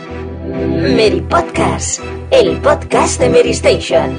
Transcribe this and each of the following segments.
Mary Podcast, el podcast de Mary Station.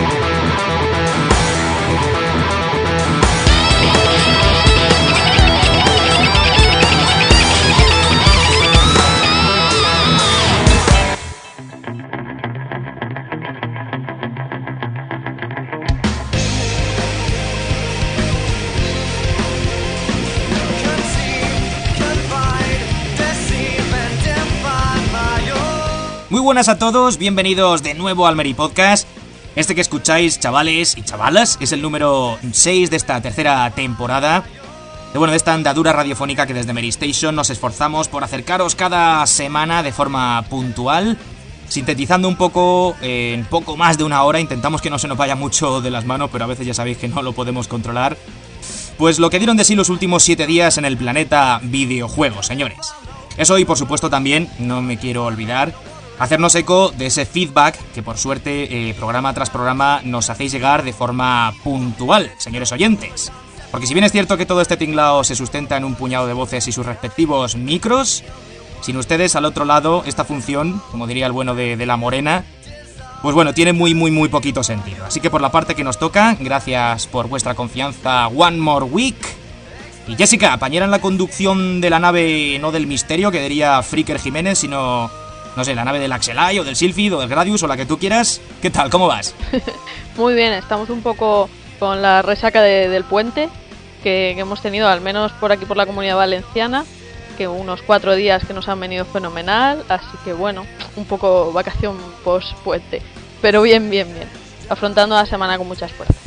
Muy buenas a todos, bienvenidos de nuevo al Mary Podcast. Este que escucháis, chavales y chavalas, es el número 6 de esta tercera temporada. De esta andadura radiofónica que desde Mary Station nos esforzamos por acercaros cada semana de forma puntual, sintetizando un poco, en poco más de una hora. Intentamos que no se nos vaya mucho de las manos, pero a veces ya sabéis que no lo podemos controlar. Pues lo que dieron de sí los últimos 7 días en el planeta videojuegos, señores. Eso, y por supuesto también, no me quiero olvidar, hacernos eco de ese feedback que por suerte programa tras programa nos hacéis llegar de forma puntual, señores oyentes. Porque si bien es cierto que todo este tinglao se sustenta en un puñado de voces y sus respectivos micros, sin ustedes al otro lado esta función, como diría el bueno de la Morena, pues bueno, tiene muy poquito sentido. Así que por la parte que nos toca, gracias por vuestra confianza one more week. Y Jessica, apañera en la conducción de la nave, no del misterio, que diría Fricker Jiménez, sino, no sé, la nave del Axelay o del Sylphid o del Gradius o la que tú quieras. ¿Qué tal? ¿Cómo vas? Muy bien, estamos un poco con la resaca del puente que hemos tenido, al menos por aquí por la Comunidad Valenciana, que unos 4 días que nos han venido fenomenal, así que bueno, un poco vacación post-puente, pero bien, afrontando la semana con muchas fuerzas.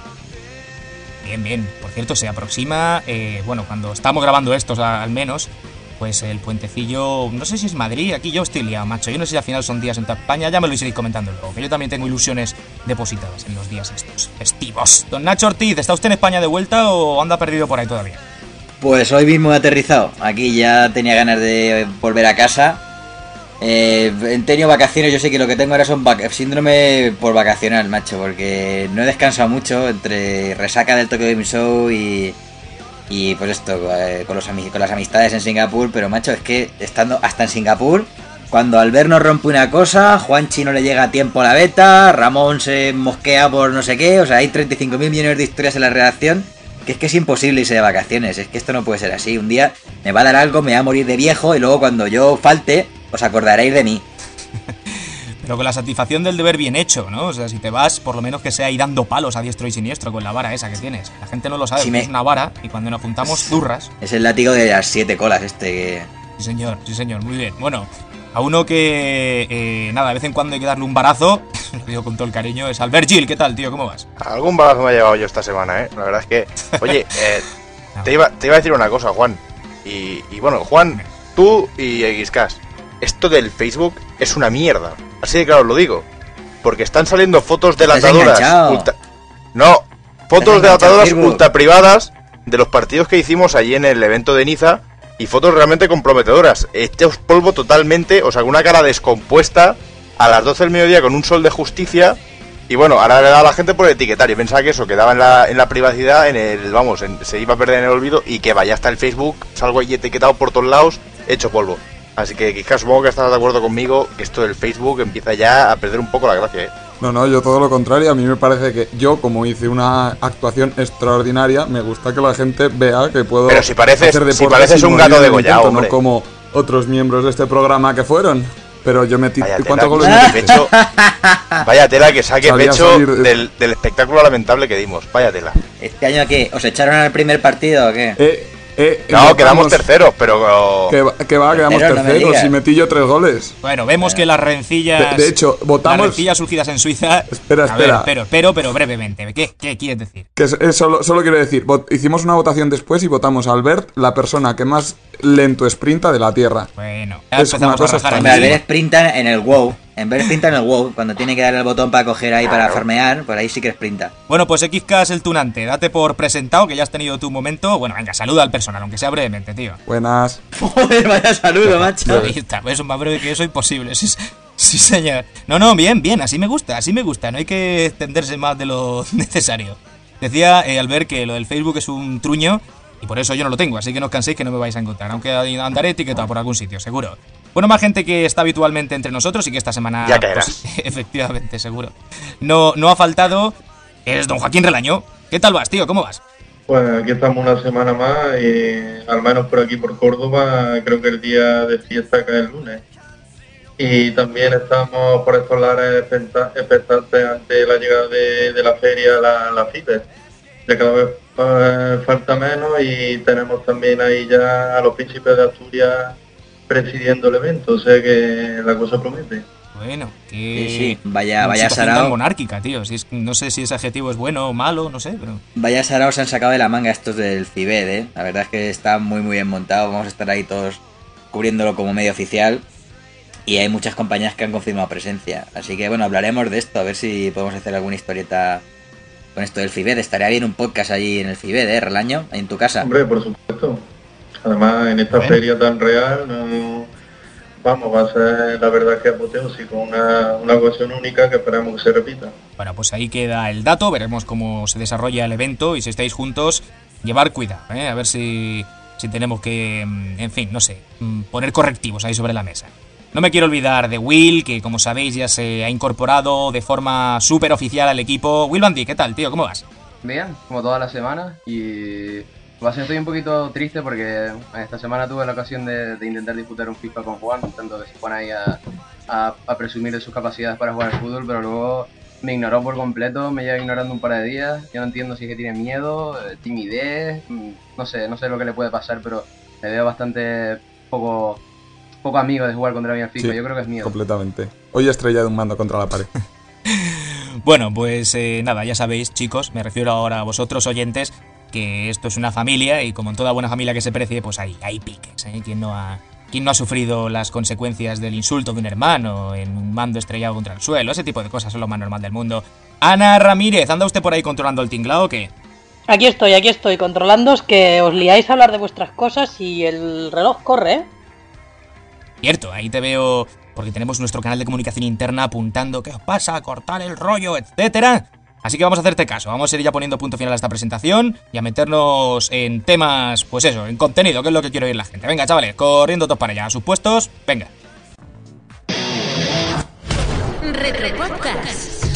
Bien, por cierto, se aproxima, cuando estamos grabando estos al menos, pues el puentecillo, no sé si es Madrid, aquí yo estoy liado, macho, yo no sé si al final son días en toda España, ya me lo iréis comentando luego, que yo también tengo ilusiones depositadas en los días estos festivos. Don Nacho Ortiz, ¿está usted en España de vuelta o anda perdido por ahí todavía? Pues hoy mismo he aterrizado, aquí ya tenía ganas de volver a casa. He tenido vacaciones, yo sé que lo que tengo ahora son síndrome por vacacional, macho, porque no he descansado mucho entre resaca del Tokyo Game Show y pues esto, con las amistades en Singapur, pero macho, es que estando hasta en Singapur, cuando Albert nos rompe una cosa, Juanchi no le llega a tiempo a la beta, Ramón se mosquea por no sé qué, o sea, hay 35.000 millones de historias en la redacción, que es imposible irse de vacaciones, es que esto no puede ser así. Un día me va a dar algo, me va a morir de viejo y luego cuando yo falte, os acordaréis de mí. Pero con la satisfacción del deber bien hecho, ¿no? O sea, si te vas, por lo menos que sea ir dando palos a diestro y siniestro con la vara esa que tienes. La gente no lo sabe, es una vara y cuando nos juntamos, zurras. Es el látigo de las 7 colas que... Sí señor, muy bien. Bueno, a uno que, de vez en cuando hay que darle un barazo, lo digo con todo el cariño, es Albert Gil. ¿Qué tal, tío? ¿Cómo vas? Algún barazo me ha llevado yo esta semana, ¿eh? La verdad es que... Oye, te iba a decir una cosa, Juan. Y bueno, Juan, tú y Xcas, esto del Facebook es una mierda. Así de claro lo digo. Porque están saliendo fotos delatadoras fotos delatadoras ultra privadas de los partidos que hicimos allí en el evento de Niza. Y fotos realmente comprometedoras. Hechos polvo totalmente, o sea, con una cara descompuesta a las 12 del mediodía con un sol de justicia. Y bueno, ahora le da a la gente por etiquetar. Y pensaba que eso quedaba en la privacidad, se iba a perder en el olvido. Y que vaya hasta el Facebook, salgo ahí etiquetado por todos lados, hecho polvo. Así que quizás supongo que estás de acuerdo conmigo que esto del Facebook empieza ya a perder un poco la gracia, ¿eh? No, yo todo lo contrario. A mí me parece que yo, como hice una actuación extraordinaria, me gusta que la gente vea que puedo hacer deporte. Pero si pareces un gato degollado, hombre. No como otros miembros de este programa que fueron. Pero yo metí... ¿Cuántos goles metí? Vaya tela que saque pecho del espectáculo lamentable que dimos. Vaya tela. ¿Este año qué? ¿Os echaron al primer partido o qué? No, quedamos terceros, pero... Quedamos terceros y metí yo 3 goles. Bueno, vemos que las rencillas... De hecho, votamos... Las rencillas surgidas en Suiza... Espera. Pero brevemente, ¿qué quieres decir? Que solo quiero decir, hicimos una votación después y votamos a Albert, la persona que más lento sprinta de la Tierra. Bueno, ya empezamos a rajar aquí. Albert sprinta en el WoW. En vez de sprinta en el WoW, cuando tiene que darle el botón para coger ahí, para farmear, por ahí sí que sprinta. Bueno, pues XCAS el tunante, date por presentado, que ya has tenido tu momento. Bueno, venga, saluda al personal, aunque sea brevemente, tío. Buenas. Joder, vaya saludo, macho. Ahí está, pues más breve que eso imposible, sí, señor. No, bien, así me gusta, no hay que extenderse más de lo necesario. Decía Albert que lo del Facebook es un truño, y por eso yo no lo tengo, así que no os canséis que no me vais a encontrar, aunque andaré etiquetado por algún sitio, seguro. Bueno, más gente que está habitualmente entre nosotros y que esta semana... Ya caerás. Pues, efectivamente, seguro. No ha faltado, es don Joaquín Relañó. ¿Qué tal vas, tío? ¿Cómo vas? Pues aquí estamos una semana más y al menos por aquí por Córdoba creo que el día de fiesta cae el lunes. Y también estamos por estos lares expectantes ante la llegada de la feria, la FIBE. Ya cada vez falta menos y tenemos también ahí ya a los príncipes de Asturias presidiendo el evento, o sea que la cosa promete. Bueno, que... Sí, vaya situación tan sarao. monárquica, tío. No sé si ese adjetivo es bueno o malo, no sé, pero... Vaya sarao se han sacado de la manga estos del CIBED, ¿eh? La verdad es que está muy bien montado. Vamos a estar ahí todos cubriéndolo como medio oficial. Y hay muchas compañías que han confirmado presencia. Así que bueno, hablaremos de esto, a ver si podemos hacer alguna historieta con esto del CIBED. Estaría bien un podcast allí en el CIBED, ¿eh, Relaño? Ahí en tu casa. Hombre, por supuesto. Además, en esta feria tan real, vamos, va a ser la verdad que apoteósico, una ocasión única que esperamos que se repita. Bueno, pues ahí queda el dato, veremos cómo se desarrolla el evento y si estáis juntos, llevar cuidado, ¿eh? A ver si tenemos que, en fin, no sé, poner correctivos ahí sobre la mesa. No me quiero olvidar de Will, que como sabéis ya se ha incorporado de forma súper oficial al equipo. Will Bandy, ¿qué tal, tío? ¿Cómo vas? Bien, como toda la semana, y estoy un poquito triste porque esta semana tuve la ocasión de intentar disputar un FIFA con Juan, tanto que se pone ahí a presumir de sus capacidades para jugar al fútbol, pero luego me ignoró por completo, me lleva ignorando un par de días. Yo no entiendo si es que tiene miedo, timidez, no sé lo que le puede pasar, pero me veo bastante poco amigo de jugar contra mí al FIFA. Sí, yo creo que es miedo. Completamente. Hoy he estrellado un mando contra la pared. Bueno, pues nada, ya sabéis, chicos, me refiero ahora a vosotros oyentes, que esto es una familia y como en toda buena familia que se precie, pues hay piques, ¿eh? ¿Quién no ha sufrido las consecuencias del insulto de un hermano en un mando estrellado contra el suelo? Ese tipo de cosas es lo más normal del mundo. Ana Ramírez, ¿anda usted por ahí controlando el tinglao o qué? Aquí estoy, controlándoos que os liáis a hablar de vuestras cosas y el reloj corre, ¿eh? Cierto, ahí te veo, porque tenemos nuestro canal de comunicación interna apuntando qué os pasa, cortar el rollo, etcétera. Así que vamos a hacerte caso, vamos a ir ya poniendo punto final a esta presentación y a meternos en temas, pues eso, en contenido, que es lo que quiere oír la gente. Venga, chavales, corriendo todos para allá, a sus puestos, venga. Retropodcast.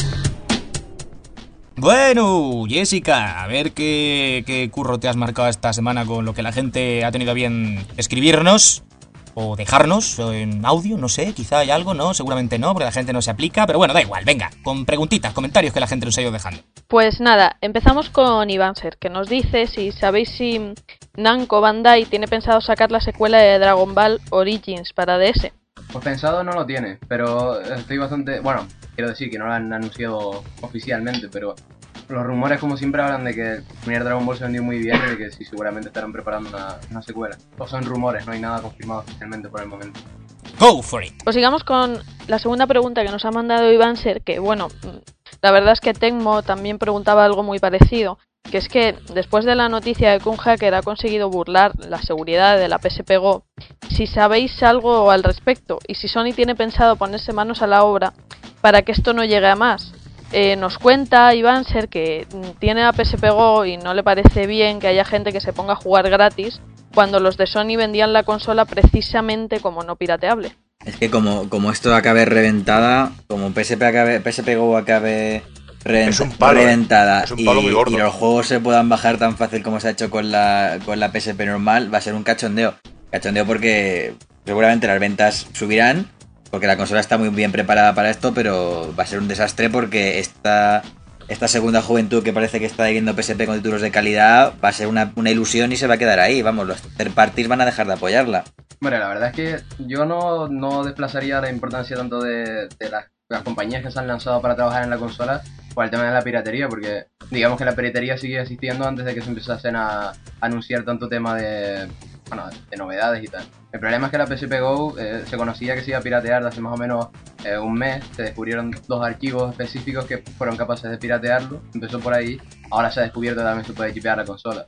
Bueno, Jessica, a ver qué curro te has marcado esta semana con lo que la gente ha tenido a bien escribirnos. O dejarnos en audio, no sé, quizá hay algo, ¿no? Seguramente no, porque la gente no se aplica, pero bueno, da igual, venga, con preguntitas, comentarios que la gente nos ha ido dejando. Pues nada, empezamos con Ivanser, que nos dice si sabéis si Namco Bandai tiene pensado sacar la secuela de Dragon Ball Origins para DS. Pues pensado no lo tiene, pero estoy bastante... Bueno, quiero decir que no lo han anunciado oficialmente, pero los rumores como siempre hablan de que el primer Dragon Ball se vendió muy bien y de que sí, seguramente estarán preparando una secuela. O son rumores, no hay nada confirmado oficialmente por el momento. Go for it. Pues sigamos con la segunda pregunta que nos ha mandado Ivanser, que bueno, la verdad es que Tecmo también preguntaba algo muy parecido, que es que después de la noticia de que un hacker ha conseguido burlar la seguridad de la PSP Go, si sabéis algo al respecto y si Sony tiene pensado ponerse manos a la obra para que esto no llegue a más. Nos cuenta Ivanser que tiene la PSP Go y no le parece bien que haya gente que se ponga a jugar gratis cuando los de Sony vendían la consola precisamente como no pirateable. Es que como esto acabe reventada, como PSP Go acabe es un palo, reventada es un palo muy gordo. Y los juegos se puedan bajar tan fácil como se ha hecho con la PSP normal, va a ser un cachondeo. Cachondeo porque seguramente las ventas subirán, porque la consola está muy bien preparada para esto, pero va a ser un desastre porque esta segunda juventud que parece que está viendo PSP con títulos de calidad va a ser una ilusión y se va a quedar ahí. Vamos, los third parties van a dejar de apoyarla. Bueno, la verdad es que yo no desplazaría la importancia tanto de las compañías que se han lanzado para trabajar en la consola por el tema de la piratería, porque digamos que la piratería sigue existiendo antes de que se empezasen a anunciar tanto tema de novedades y tal. El problema es que la PSP Go se conocía que se iba a piratear desde hace más o menos un mes. Se descubrieron 2 archivos específicos que fueron capaces de piratearlo. Empezó por ahí. Ahora se ha descubierto que también se puede chipear la consola.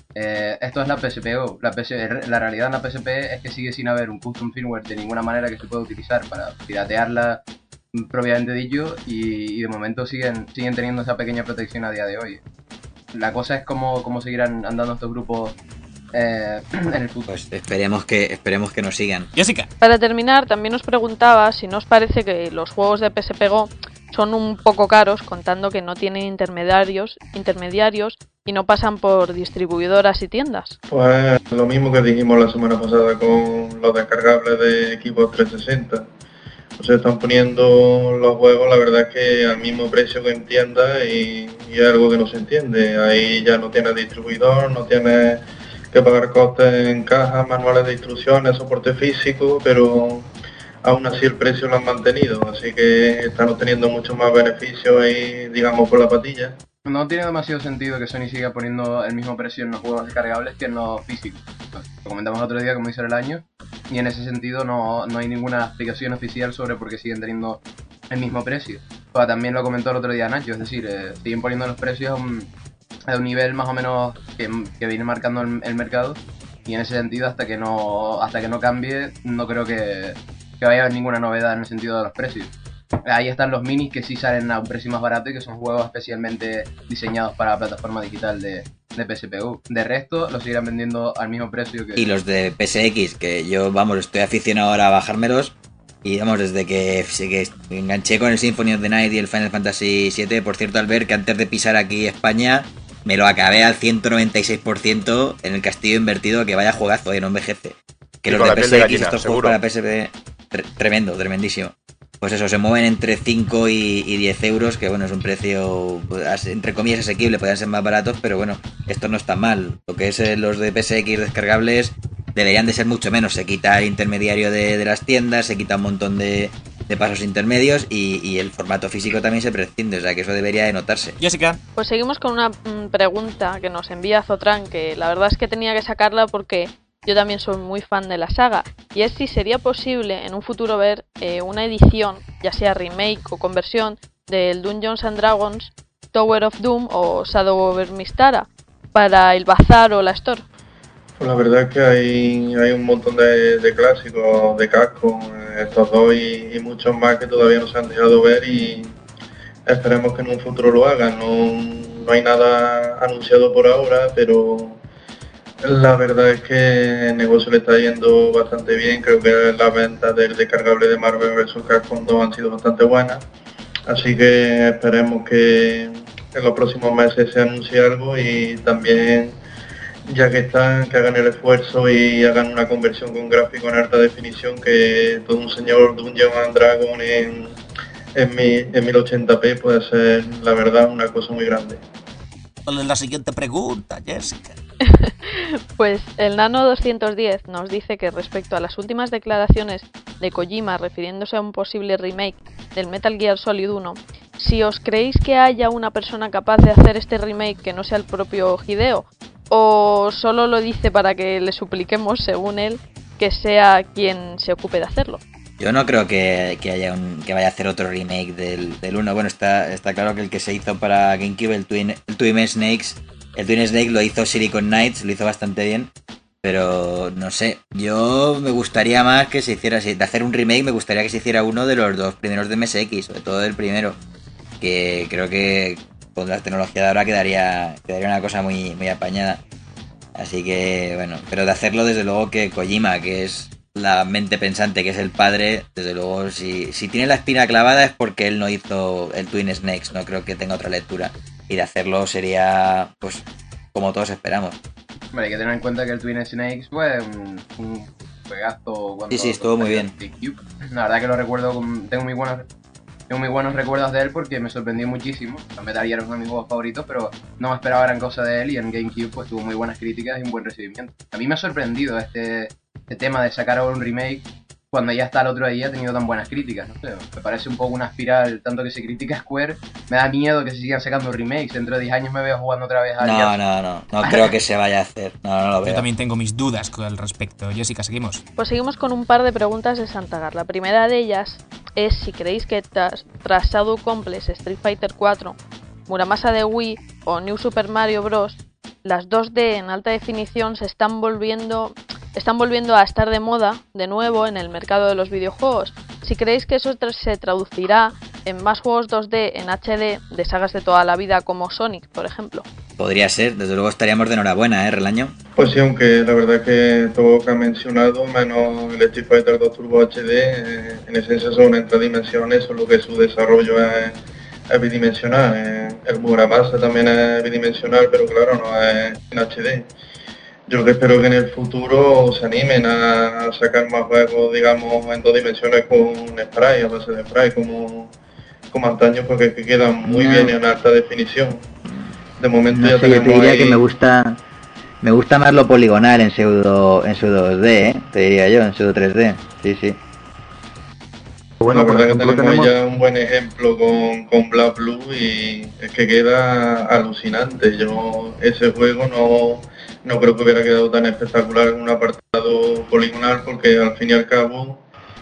Esto es la PSP Go. La realidad en la PSP es que sigue sin haber un custom firmware de ninguna manera que se pueda utilizar para piratearla propiamente dicho, y de momento siguen teniendo esa pequeña protección a día de hoy. La cosa es cómo seguirán andando estos grupos en el futuro. Pues esperemos que nos sigan. Jessica. Para terminar, también os preguntaba si no os parece que los juegos de PSP Go son un poco caros, contando que no tienen intermediarios y no pasan por distribuidoras y tiendas. Pues lo mismo que dijimos la semana pasada con los descargables de equipos 360. Se están poniendo los juegos, la verdad es que al mismo precio que en tiendas y es algo que no se entiende. Ahí ya no tienes distribuidor, no tienes que pagar costes en cajas, manuales de instrucciones, soporte físico, pero aún así el precio lo han mantenido, así que están obteniendo mucho más beneficios ahí, digamos, por la patilla. No tiene demasiado sentido que Sony siga poniendo el mismo precio en los juegos descargables que en los físicos. Lo comentamos el otro día, como hizo el año, y en ese sentido no hay ninguna explicación oficial sobre por qué siguen teniendo el mismo precio. Pero también lo comentó el otro día Nacho, es decir, siguen poniendo los precios a un nivel más o menos que viene marcando el mercado, y en ese sentido hasta que no cambie no creo que vaya a haber ninguna novedad en el sentido de los precios. Ahí están los minis que sí salen a un precio más barato y que son juegos especialmente diseñados para la plataforma digital de PSPU. De resto, los seguirán vendiendo al mismo precio que... Y los de PSX, que yo, vamos, estoy aficionado ahora a bajármelos. Y vamos, desde que enganché con el Symphony of the Night y el Final Fantasy VII, por cierto, al ver que antes de pisar aquí España, me lo acabé al 196% en el castillo invertido, que vaya juegazo, no envejece. Que los de PSX, estos juegos para PSP, tremendísimo. Pues eso, se mueven entre 5 y 10 euros, que bueno, es un precio, entre comillas, asequible, podrían ser más baratos, pero bueno, esto no está mal. Lo que es los de PSX descargables deberían de ser mucho menos. Se quita el intermediario de las tiendas, se quita un montón de pasos intermedios y el formato físico también se prescinde, o sea que eso debería de notarse. Jessica. Pues seguimos con una pregunta que nos envía Zotran, que la verdad es que tenía que sacarla porque yo también soy muy fan de la saga, y es si sería posible en un futuro ver una edición, ya sea remake o conversión, del Dungeons and Dragons, Tower of Doom o Shadow over Mistara para el Bazar o la Store. Pues la verdad es que hay un montón de clásicos, de cascos, estos dos y muchos más que todavía no se han dejado ver y esperemos que en un futuro lo hagan. No hay nada anunciado por ahora, pero la verdad es que el negocio le está yendo bastante bien. Creo que las ventas del descargable de Marvel vs. Capcom 2 han sido bastante buenas, así que esperemos que en los próximos meses se anuncie algo y también, ya que están, que hagan el esfuerzo y hagan una conversión con gráfico en alta definición, que todo un señor Dungeons and Dragons en 1080p puede ser, la verdad, una cosa muy grande. ¿Cuál es la siguiente pregunta, Jessica? Pues el Nano 210 nos dice que respecto a las últimas declaraciones de Kojima refiriéndose a un posible remake del Metal Gear Solid 1, si os creéis que haya una persona capaz de hacer este remake que no sea el propio Hideo, o solo lo dice para que le supliquemos, según él, que sea quien se ocupe de hacerlo. Yo no creo que vaya a hacer otro remake del 1. Bueno, está claro que el que se hizo para GameCube, el Twin Snake lo hizo Silicon Knights, lo hizo bastante bien, pero no sé, yo me gustaría más que se hiciera así, de hacer un remake me gustaría que se hiciera uno de los dos primeros de MSX, sobre todo del primero, que creo que con la tecnología de ahora quedaría una cosa muy, muy apañada. Así que bueno, pero de hacerlo desde luego que Kojima, que es la mente pensante, que es el padre, desde luego si tiene la espina clavada es porque él no hizo el Twin Snakes, no creo que tenga otra lectura. Y de hacerlo sería, pues, como todos esperamos. Hombre, hay que tener en cuenta que el Twin Snakes fue un juegazo cuando... Sí, estuvo muy bien. La verdad que lo recuerdo, tengo muy buenos recuerdos de él porque me sorprendió muchísimo. Metal Gear es uno de mis juegos favoritos, pero no me esperaba gran cosa de él y en GameCube pues tuvo muy buenas críticas y un buen recibimiento. A mí me ha sorprendido este tema de sacar ahora un remake cuando ya está el otro día ha tenido tan buenas críticas, no sé, me parece un poco una espiral, tanto que se critica Square, me da miedo que se sigan sacando remakes, dentro de 10 años me veo jugando otra vez a No creo que se vaya a hacer, no lo veo. Yo también tengo mis dudas al respecto. Jessica, seguimos. Pues seguimos con un par de preguntas de Santagar. La primera de ellas es si creéis que tras Shadow Complex, Street Fighter 4, Muramasa de Wii o New Super Mario Bros., las 2D en alta definición se están volviendo a estar de moda de nuevo en el mercado de los videojuegos. Si creéis que eso se traducirá en más juegos 2D en HD de sagas de toda la vida como Sonic, por ejemplo. Podría ser, desde luego estaríamos de enhorabuena, Relaño. Pues sí, aunque la verdad que todo lo que ha mencionado, menos el Street Fighter 2 Turbo HD, en esencia son en 3 dimensiones, solo que su desarrollo es bidimensional. El Muramasa también es bidimensional, pero claro, no es en HD. Yo lo que espero que en el futuro se animen a sacar más juegos, digamos, en 2 dimensiones con spray, a base de spray, como antaño, porque es que quedan muy bien en alta definición. De momento No ya sé, yo te tenemos diría ahí... que me gusta más lo poligonal en pseudo 2D, te diría yo, en pseudo 3D. Sí. Bueno, la por verdad ejemplo, que tenemos tenemos... ya un buen ejemplo con Black Blue y es que queda alucinante. Yo ese juego no creo que hubiera quedado tan espectacular en un apartado poligonal, porque al fin y al cabo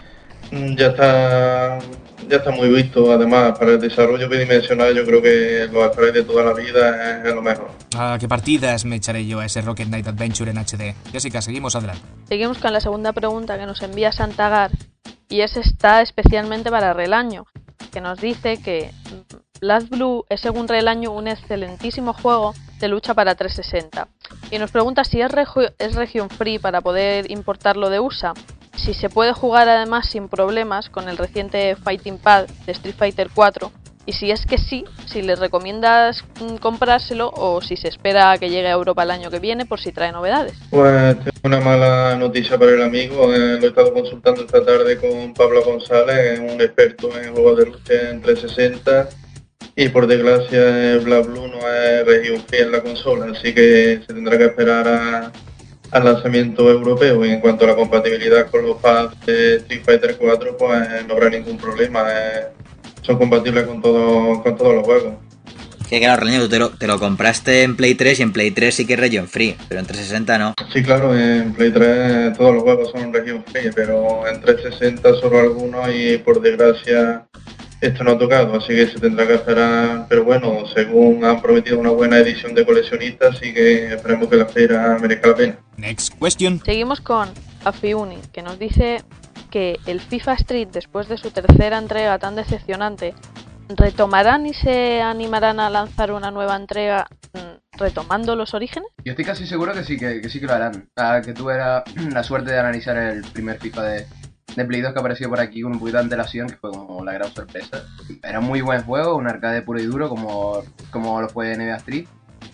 ya está muy visto. Además, para el desarrollo bidimensional yo creo que los sprites de toda la vida es lo mejor. ¿Qué partidas me echaré yo a ese Rocket Knight Adventure en HD? Jessica, seguimos adelante. Seguimos con la segunda pregunta que nos envía Santagar, y está especialmente para Relaño, que nos dice que Black Blue es, según Relaño, un excelentísimo juego de lucha para 360. Y nos pregunta si es region free para poder importarlo de USA, si se puede jugar además sin problemas con el reciente Fighting Pad de Street Fighter 4, y si es que sí, si les recomiendas comprárselo o si se espera a que llegue a Europa el año que viene por si trae novedades. Pues tengo una mala noticia para el amigo. Lo he estado consultando esta tarde con Pablo González, un experto en juegos de lucha en 360, y por desgracia Black Blue no es región free en la consola, así que se tendrá que esperar al lanzamiento europeo. Y en cuanto a la compatibilidad con los pads de Street Fighter 4, pues no habrá ningún problema. Son compatibles con todos los juegos. Que claro, Relaño, tú te lo compraste en Play 3 y en Play 3 sí que es region free, pero en 360 no. Sí, claro, en Play 3 todos los juegos son region free, pero en 360 solo algunos, y por desgracia esto no ha tocado, así que se tendrá que esperar. Pero bueno, según han prometido una buena edición de coleccionistas, así que esperemos que la feria merezca la pena. Next question. Seguimos con Afiuni, que nos dice que el FIFA Street, después de su tercera entrega tan decepcionante, ¿retomarán y se animarán a lanzar una nueva entrega retomando los orígenes? Yo estoy casi seguro que sí que lo harán. Que tuve la suerte de analizar el primer FIFA de Play 2 que apareció por aquí con un poquito de antelación, que fue como la gran sorpresa. Era un muy buen juego, un arcade puro y duro como lo fue NBA Street.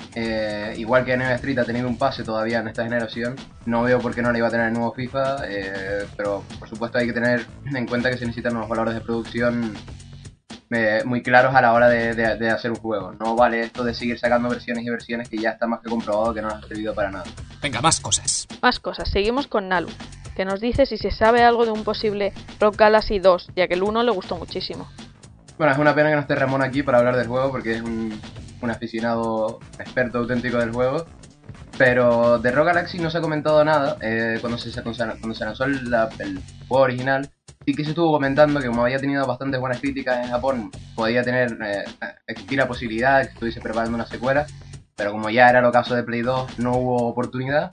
Igual que NBA Street ha tenido un pase todavía en esta generación, no veo por qué no le iba a tener el nuevo FIFA, pero por supuesto hay que tener en cuenta que se necesitan unos valores de producción muy claros a la hora de hacer un juego. No vale esto de seguir sacando versiones y versiones que ya está más que comprobado que no nos ha servido para nada. Venga, más cosas. Seguimos con Nalu, que nos dice si se sabe algo de un posible Rock Galaxy 2, ya que el 1 le gustó muchísimo. Bueno, es una pena que no esté Ramón aquí para hablar del juego, porque es un aficionado experto auténtico del juego. Pero de Rock Galaxy no se ha comentado nada. Cuando se lanzó el juego original, sí que se estuvo comentando que como había tenido bastantes buenas críticas en Japón, podía existir la posibilidad de que estuviese preparando una secuela, pero como ya era el caso de Play 2, no hubo oportunidad.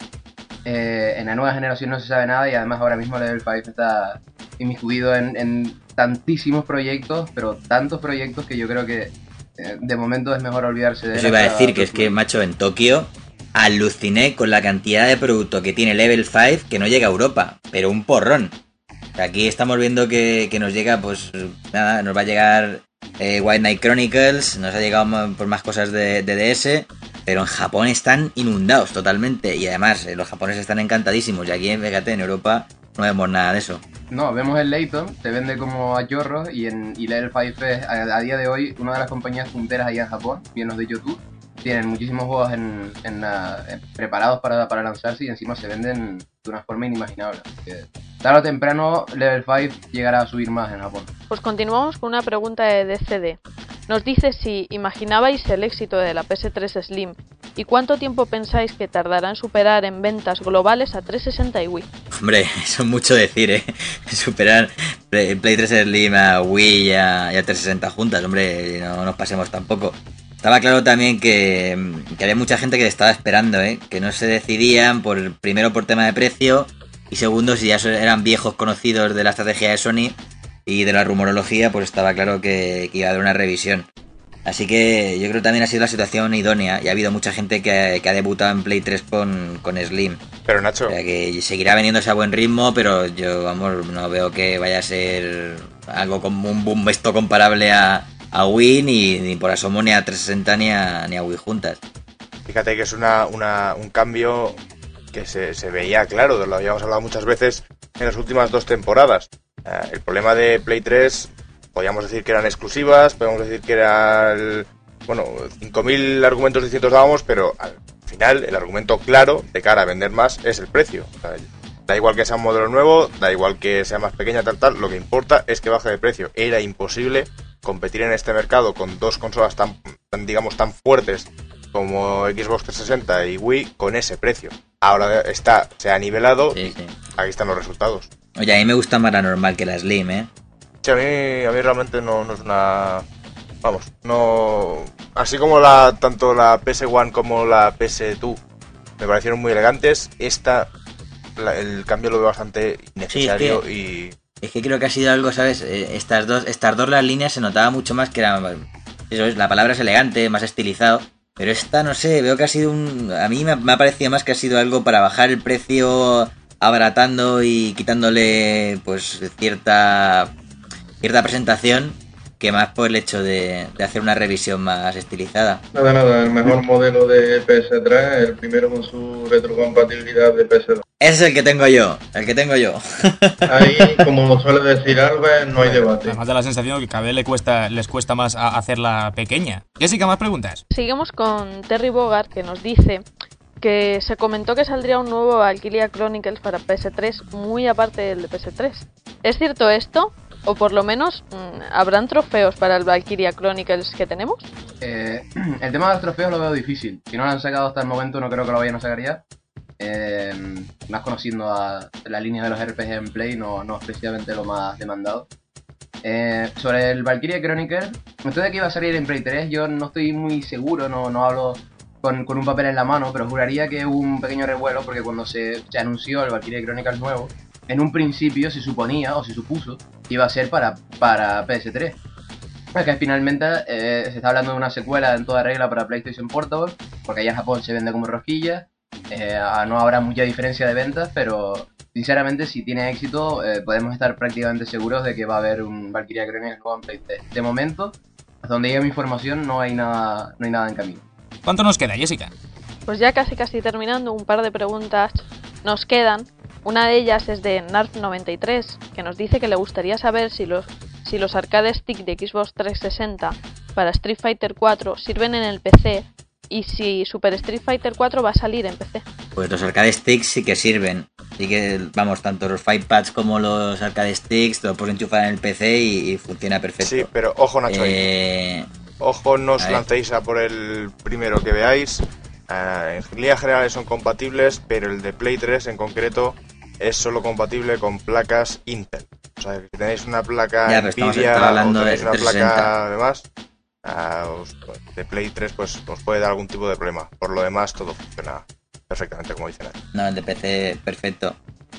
En la nueva generación no se sabe nada, y además ahora mismo Level 5 está inmiscuido en tantísimos proyectos, pero tantos proyectos que yo creo que de momento es mejor olvidarse de él. Eso iba a decir que es que, macho, en Tokio aluciné con la cantidad de producto que tiene Level 5 que no llega a Europa, pero un porrón. Aquí estamos viendo que nos llega, pues nada, nos va a llegar White Knight Chronicles, nos ha llegado por más cosas de DS, pero en Japón están inundados totalmente, y además los japoneses están encantadísimos, y aquí, fíjate, en Europa no vemos nada de eso. No, vemos el Layton, se vende como a chorros, y Level 5 es a día de hoy una de las compañías punteras allá en Japón, bien los de YouTube. Tienen muchísimos juegos preparados para lanzarse, y encima se venden de una forma inimaginable. Tarde o temprano Level 5 llegará a subir más en Japón. Pues continuamos con una pregunta de DCD. Nos dice si imaginabais el éxito de la PS3 Slim y cuánto tiempo pensáis que tardará en superar en ventas globales a 360 y Wii. Hombre, eso es mucho decir, superar Play 3 Slim a Wii y a 360 juntas, hombre, no nos pasemos tampoco. Estaba claro también que había mucha gente que le estaba esperando, que no se decidían, primero por tema de precio, y segundo, si ya eran viejos conocidos de la estrategia de Sony y de la rumorología, pues estaba claro que iba a haber una revisión. Así que yo creo que también ha sido la situación idónea y ha habido mucha gente que ha debutado en Play 3 con Slim. Pero Nacho, O sea que seguirá vendiéndose a buen ritmo, pero yo, vamos, no veo que vaya a ser algo como un boom esto comparable a Wii, ni por asomo ni a 360 ni a Wii juntas. fíjate que es un cambio que se veía claro, lo habíamos hablado muchas veces en las últimas 2 temporadas. El problema de Play 3, podíamos decir que eran exclusivas, podíamos decir que eran, 5.000 argumentos distintos dábamos, pero al final el argumento claro de cara a vender más es el precio. O sea, da igual que sea un modelo nuevo, da igual que sea más pequeña, tal, lo que importa es que baje de precio. Era imposible competir en este mercado con 2 consolas tan fuertes como Xbox 360 y Wii con ese precio. Ahora se ha nivelado, Sí. Aquí están los resultados. Oye, a mí me gusta más la normal que la Slim, ¿eh? Sí, a mí realmente no es una... Vamos, no... Así como tanto la PS1 como la PS2 me parecieron muy elegantes, el cambio lo veo bastante innecesario y... Es que creo que ha sido algo, ¿sabes? Estas dos las líneas se notaba mucho más que era... Eso es, la palabra es elegante, más estilizado. Pero esta, no sé, veo que ha sido a mí me ha parecido más que ha sido algo para bajar el precio, abaratando y quitándole, pues, cierta presentación, que más por el hecho de hacer una revisión más estilizada. Nada, el mejor modelo de PS3, el primero con su retrocompatibilidad de PS2. Ese es el que tengo yo. Ahí, como lo suele decir Albert, no hay debate. Además da la sensación que cada vez les cuesta más hacerla pequeña. Jessica, ¿más preguntas? Seguimos con Terry Bogart, que nos dice que se comentó que saldría un nuevo Valkyria Chronicles para PS3, muy aparte del de PS3. ¿Es cierto esto? O por lo menos, ¿habrán trofeos para el Valkyria Chronicles que tenemos? El tema de los trofeos lo veo difícil. Si no lo han sacado hasta el momento, no creo que lo vayan a sacar ya. Más conociendo a la línea de los RPG en Play, no es precisamente lo más demandado. Sobre el Valkyria Chronicles, esto de que iba a salir en Play 3, yo no estoy muy seguro, no hablo con un papel en la mano, pero juraría que hubo un pequeño revuelo porque cuando se anunció el Valkyria Chronicles nuevo, en un principio se suponía o se supuso que iba a ser para PS3. Que finalmente se está hablando de una secuela en toda regla para PlayStation Portable, porque allá en Japón se vende como rosquilla. No habrá mucha diferencia de ventas, pero sinceramente si tiene éxito podemos estar prácticamente seguros de que va a haber un Valkyria Chronicles nuevo en Play 3. De momento, hasta donde llega mi información, no hay nada en camino. ¿Cuánto nos queda, Jessica? Pues ya casi terminando, un par de preguntas nos quedan. Una de ellas es de Narf93, que nos dice que le gustaría saber si los arcade stick de Xbox 360 para Street Fighter 4 sirven en el PC y si Super Street Fighter 4 va a salir en PC. Pues los arcade sticks sí que sirven. Así que, vamos, tanto los fight pads como los arcade sticks lo puedes enchufar en el PC y funciona perfecto. Sí, pero ojo, Nacho. Ojo, no os lancéis a por el primero que veáis. En líneas generales son compatibles, pero el de Play 3 en concreto es solo compatible con placas Intel. O sea, si tenéis una placa Nvidia o tenéis una placa además de Play 3, pues os puede dar algún tipo de problema. Por lo demás, todo funciona perfectamente, como dicen ahí. No, el de PC, perfecto.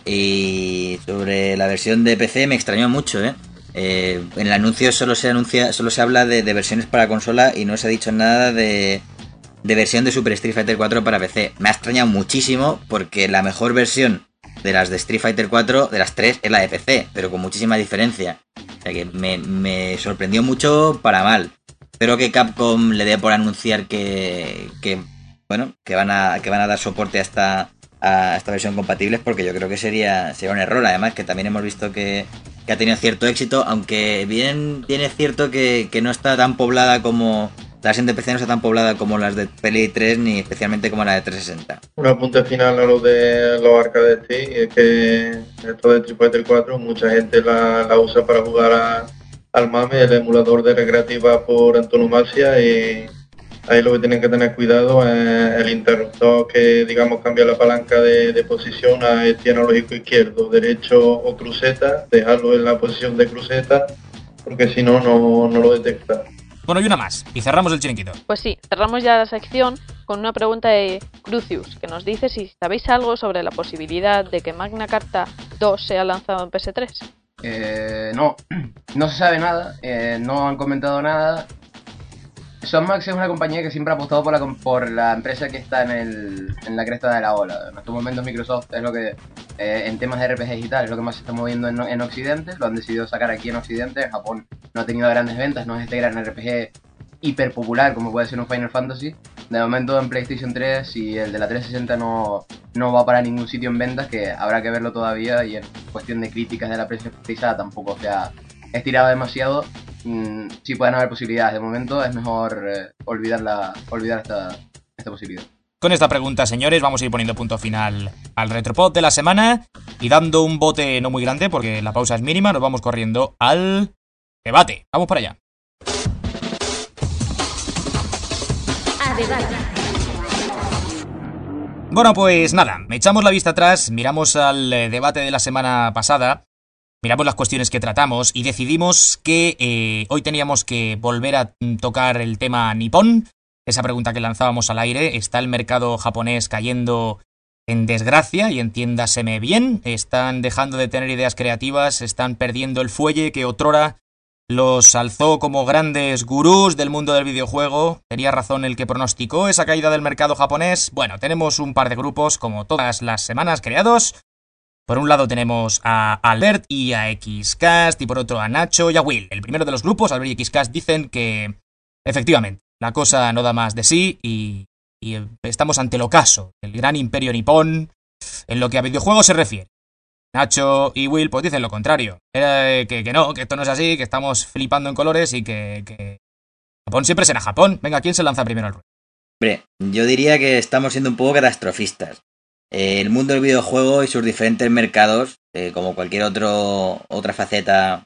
Y sobre la versión de PC me extrañó mucho, ¿eh? En el anuncio solo se habla de versiones para consola y no se ha dicho nada de versión de Super Street Fighter 4 para PC. Me ha extrañado muchísimo porque la mejor versión de las de Street Fighter 4, de las 3, es la de PC, pero con muchísima diferencia. O sea que me sorprendió mucho para mal. Espero que Capcom le dé por anunciar que van a dar soporte a esta versión compatible, porque yo creo que sería un error. Además, que también hemos visto que ha tenido cierto éxito, aunque bien tiene cierto que no está tan poblada como... La versión de PC no está tan poblada como las de Play 3, ni especialmente como la de 360. Un apunte final a lo de los arcade stick, es que esto de Street Fighter 4 mucha gente la usa para jugar al MAME, el emulador de recreativa por antonomasia, y ahí lo que tienen que tener cuidado es el interruptor que, digamos, cambia la palanca de posición a este analógico izquierdo, derecho o cruceta, dejarlo en la posición de cruceta, porque si no lo detecta. Bueno, y una más, y cerramos el chiringuito. Pues sí, cerramos ya la sección con una pregunta de Crucius, que nos dice si sabéis algo sobre la posibilidad de que Magna Carta 2 sea lanzado en PS3. No se sabe nada, no han comentado nada. Softmax es una compañía que siempre ha apostado por la empresa que está en la cresta de la ola. En estos momentos Microsoft es lo que, en temas de RPGs y tal, es lo que más se está moviendo en Occidente. Lo han decidido sacar aquí en Occidente. En Japón no ha tenido grandes ventas, no es este gran RPG hiper popular como puede ser un Final Fantasy. De momento en PlayStation 3 y el de la 360 no va para ningún sitio en ventas, que habrá que verlo todavía, y en cuestión de críticas de la prensa especializada tampoco se ha estirado demasiado. Sí pueden haber posibilidades. De momento es mejor olvidar esta posibilidad. Con esta pregunta, señores, vamos a ir poniendo punto final al Retropod de la semana y dando un bote no muy grande porque la pausa es mínima, nos vamos corriendo al debate. Vamos para allá. A debate. Bueno, pues nada, echamos la vista atrás, miramos al debate de la semana pasada, miramos las cuestiones que tratamos y decidimos que hoy teníamos que volver a tocar el tema nipón. Esa pregunta que lanzábamos al aire: ¿está el mercado japonés cayendo en desgracia? Y entiéndaseme bien, están dejando de tener ideas creativas, están perdiendo el fuelle que otrora los alzó como grandes gurús del mundo del videojuego. ¿Tenía razón el que pronosticó esa caída del mercado japonés? Bueno, tenemos un par de grupos, como todas las semanas, creados. Por un lado tenemos a Albert y a Xcast, y por otro a Nacho y a Will. El primero de los grupos, Albert y Xcast, dicen que efectivamente la cosa no da más de sí y estamos ante el ocaso del gran imperio nipón en lo que a videojuegos se refiere. Nacho y Will pues dicen lo contrario, que no, que esto no es así, que estamos flipando en colores y que Japón siempre será Japón. Venga, ¿quién se lanza primero al ruedo? Hombre, yo diría que estamos siendo un poco catastrofistas. El mundo del videojuego y sus diferentes mercados, como cualquier otra faceta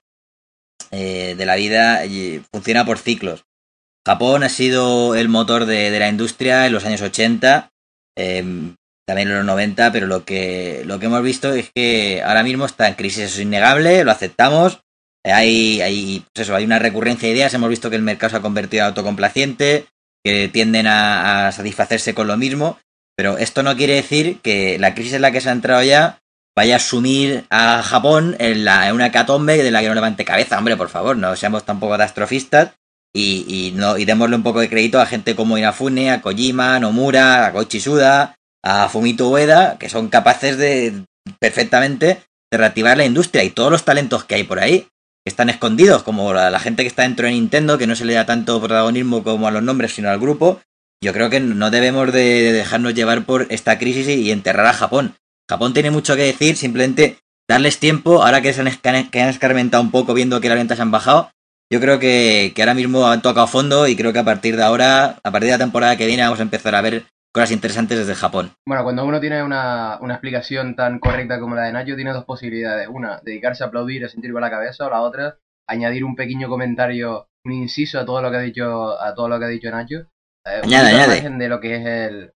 de la vida, funciona por ciclos. Japón ha sido el motor de la industria en los años 80, también en los 90, pero lo que hemos visto es que ahora mismo está en crisis, eso es innegable, lo aceptamos. Hay una recurrencia de ideas, hemos visto que el mercado se ha convertido en autocomplaciente, que tienden a satisfacerse con lo mismo, pero esto no quiere decir que la crisis en la que se ha entrado ya vaya a sumir a Japón en una hecatombe de la que no levante cabeza. Hombre, por favor, no seamos tampoco catastrofistas y démosle un poco de crédito a gente como Inafune, a Kojima, a Nomura, a Koichi Suda, a Fumito Ueda, que son capaces perfectamente de reactivar la industria, y todos los talentos que hay por ahí que están escondidos, como la gente que está dentro de Nintendo, que no se le da tanto protagonismo como a los nombres sino al grupo. Yo creo que no debemos de dejarnos llevar por esta crisis y enterrar a Japón. Japón tiene mucho que decir, simplemente darles tiempo. Ahora que que han escarmentado un poco viendo que las ventas han bajado, yo creo que ahora mismo han tocado fondo, y creo que a partir de ahora, a partir de la temporada que viene, vamos a empezar a ver cosas interesantes desde Japón. Bueno, cuando uno tiene una explicación tan correcta como la de Nacho, tiene dos posibilidades. Una, dedicarse a aplaudir y a sentir con la cabeza, o la otra, añadir un pequeño comentario, un inciso a todo lo que ha dicho Nacho. Añade. De lo que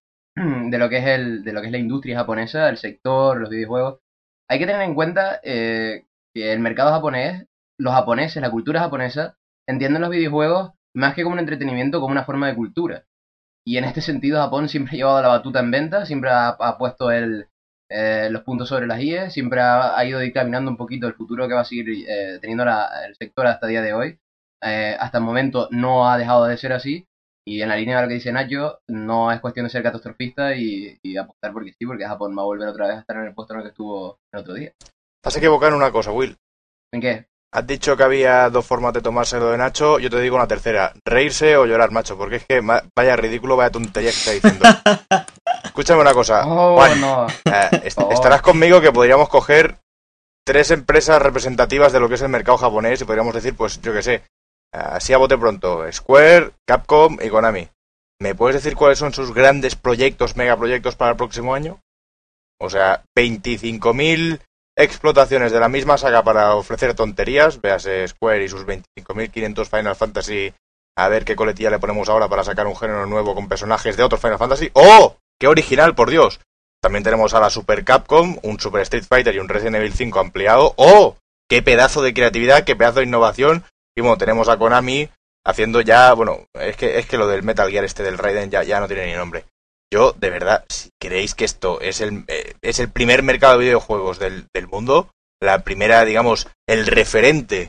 es la industria japonesa, el sector, los videojuegos. Hay que tener en cuenta que el mercado japonés, los japoneses, la cultura japonesa, entienden los videojuegos más que como un entretenimiento, como una forma de cultura. Y en este sentido Japón siempre ha llevado la batuta en venta, siempre ha puesto los puntos sobre las IES, siempre ha ido dictaminando un poquito el futuro que va a seguir teniendo el sector hasta el día de hoy. Hasta el momento no ha dejado de ser así, y en la línea de lo que dice Nacho, no es cuestión de ser catastrofista y apostar porque sí, porque Japón va a volver otra vez a estar en el puesto en el que estuvo el otro día. Te has equivocado en una cosa, Will. ¿En qué? Has dicho que había dos formas de tomárselo de Nacho. Yo te digo una tercera: reírse o llorar, macho. Porque es que vaya ridículo, vaya tontería que está diciendo. Escúchame una cosa, Juan. No. Estarás conmigo que podríamos coger 3 empresas representativas de lo que es el mercado japonés y podríamos decir, pues yo qué sé, así a bote pronto: Square, Capcom y Konami. ¿Me puedes decir cuáles son sus grandes proyectos, megaproyectos para el próximo año? O sea, 25.000 explotaciones de la misma saga para ofrecer tonterías. Véase Square y sus 25.500 Final Fantasy. A ver qué coletilla le ponemos ahora para sacar un género nuevo con personajes de otros Final Fantasy. ¡Oh! ¡Qué original, por Dios! También tenemos a la Super Capcom, un Super Street Fighter y un Resident Evil 5 ampliado. ¡Oh! ¡Qué pedazo de creatividad, qué pedazo de innovación! Y bueno, tenemos a Konami haciendo ya... Bueno, es que lo del Metal Gear del Raiden ya no tiene ni nombre. Yo, de verdad, si creéis que esto es el primer mercado de videojuegos del mundo, la primera, digamos, el referente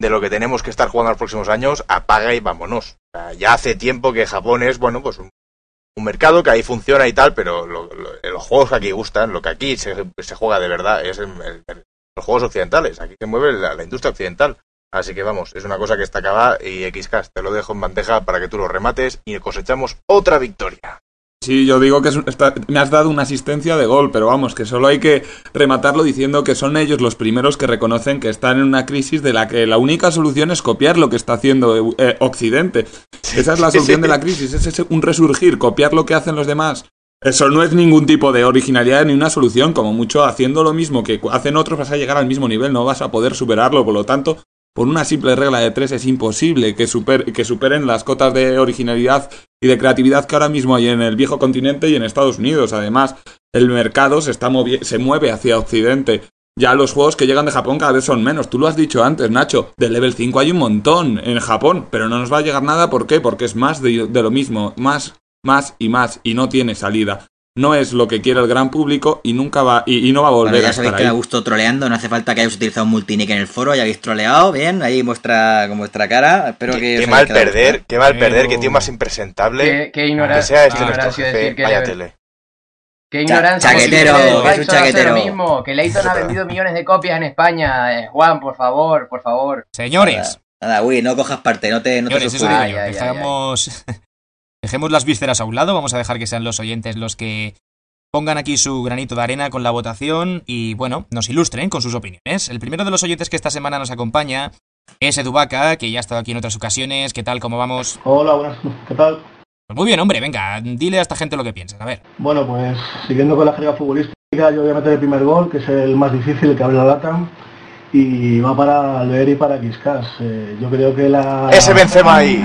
de lo que tenemos que estar jugando en los próximos años, apaga y vámonos. O sea, ya hace tiempo que Japón es, bueno, pues un mercado que ahí funciona y tal, pero los juegos que aquí gustan, lo que aquí se juega de verdad, es los juegos occidentales. Aquí se mueve la industria occidental. Así que vamos, es una cosa que está acabada y XCast, te lo dejo en bandeja para que tú lo remates y cosechamos otra victoria. Sí, yo digo que me has dado una asistencia de gol, pero vamos, que solo hay que rematarlo diciendo que son ellos los primeros que reconocen que están en una crisis de la que la única solución es copiar lo que está haciendo Occidente. Esa es la solución de la crisis, es un resurgir, copiar lo que hacen los demás. Eso no es ningún tipo de originalidad ni una solución, como mucho haciendo lo mismo que hacen otros vas a llegar al mismo nivel, no vas a poder superarlo, por lo tanto, por una simple regla de 3 es imposible que superen las cotas de originalidad y de creatividad que ahora mismo hay en el viejo continente y en Estados Unidos. Además, el mercado se mueve hacia Occidente. Ya los juegos que llegan de Japón cada vez son menos. Tú lo has dicho antes, Nacho. Del level 5 hay un montón en Japón, pero no nos va a llegar nada. ¿Por qué? Porque es más de lo mismo. Más y no tiene salida. No es lo que quiere el gran público y nunca va y no va a volver bueno, ya a estar sabéis que ahí. me gusto troleando, no hace falta que hayáis utilizado un multinick en el foro, ya habéis troleado, bien, ahí con vuestra cara. Espero que qué mal perder, qué tío más impresentable. Qué ignorancia. Que sea este nuestro jefe, vaya tele. Qué ignorancia. Chaquetero, que es un chaquetero. Lo mismo, que Layton ha vendido millones de copias en España. Juan, por favor. Señores. Nada, uy, no cojas parte, no te Señores, eso digo yo, dejemos las vísceras a un lado, vamos a dejar que sean los oyentes los que pongan aquí su granito de arena con la votación y, bueno, nos ilustren con sus opiniones. El primero de los oyentes que esta semana nos acompaña es Edubaca, que ya ha estado aquí en otras ocasiones. ¿Qué tal? ¿Cómo vamos? Hola, buenas. ¿Qué tal? Pues muy bien, hombre, venga, dile a esta gente lo que piensas, a ver. Bueno, pues siguiendo con la jerga futbolística, yo voy a meter el primer gol, que es el más difícil, el que abre la lata, y va para Alver y para Quiscas. Yo creo que ¡Ese Benzema ahí!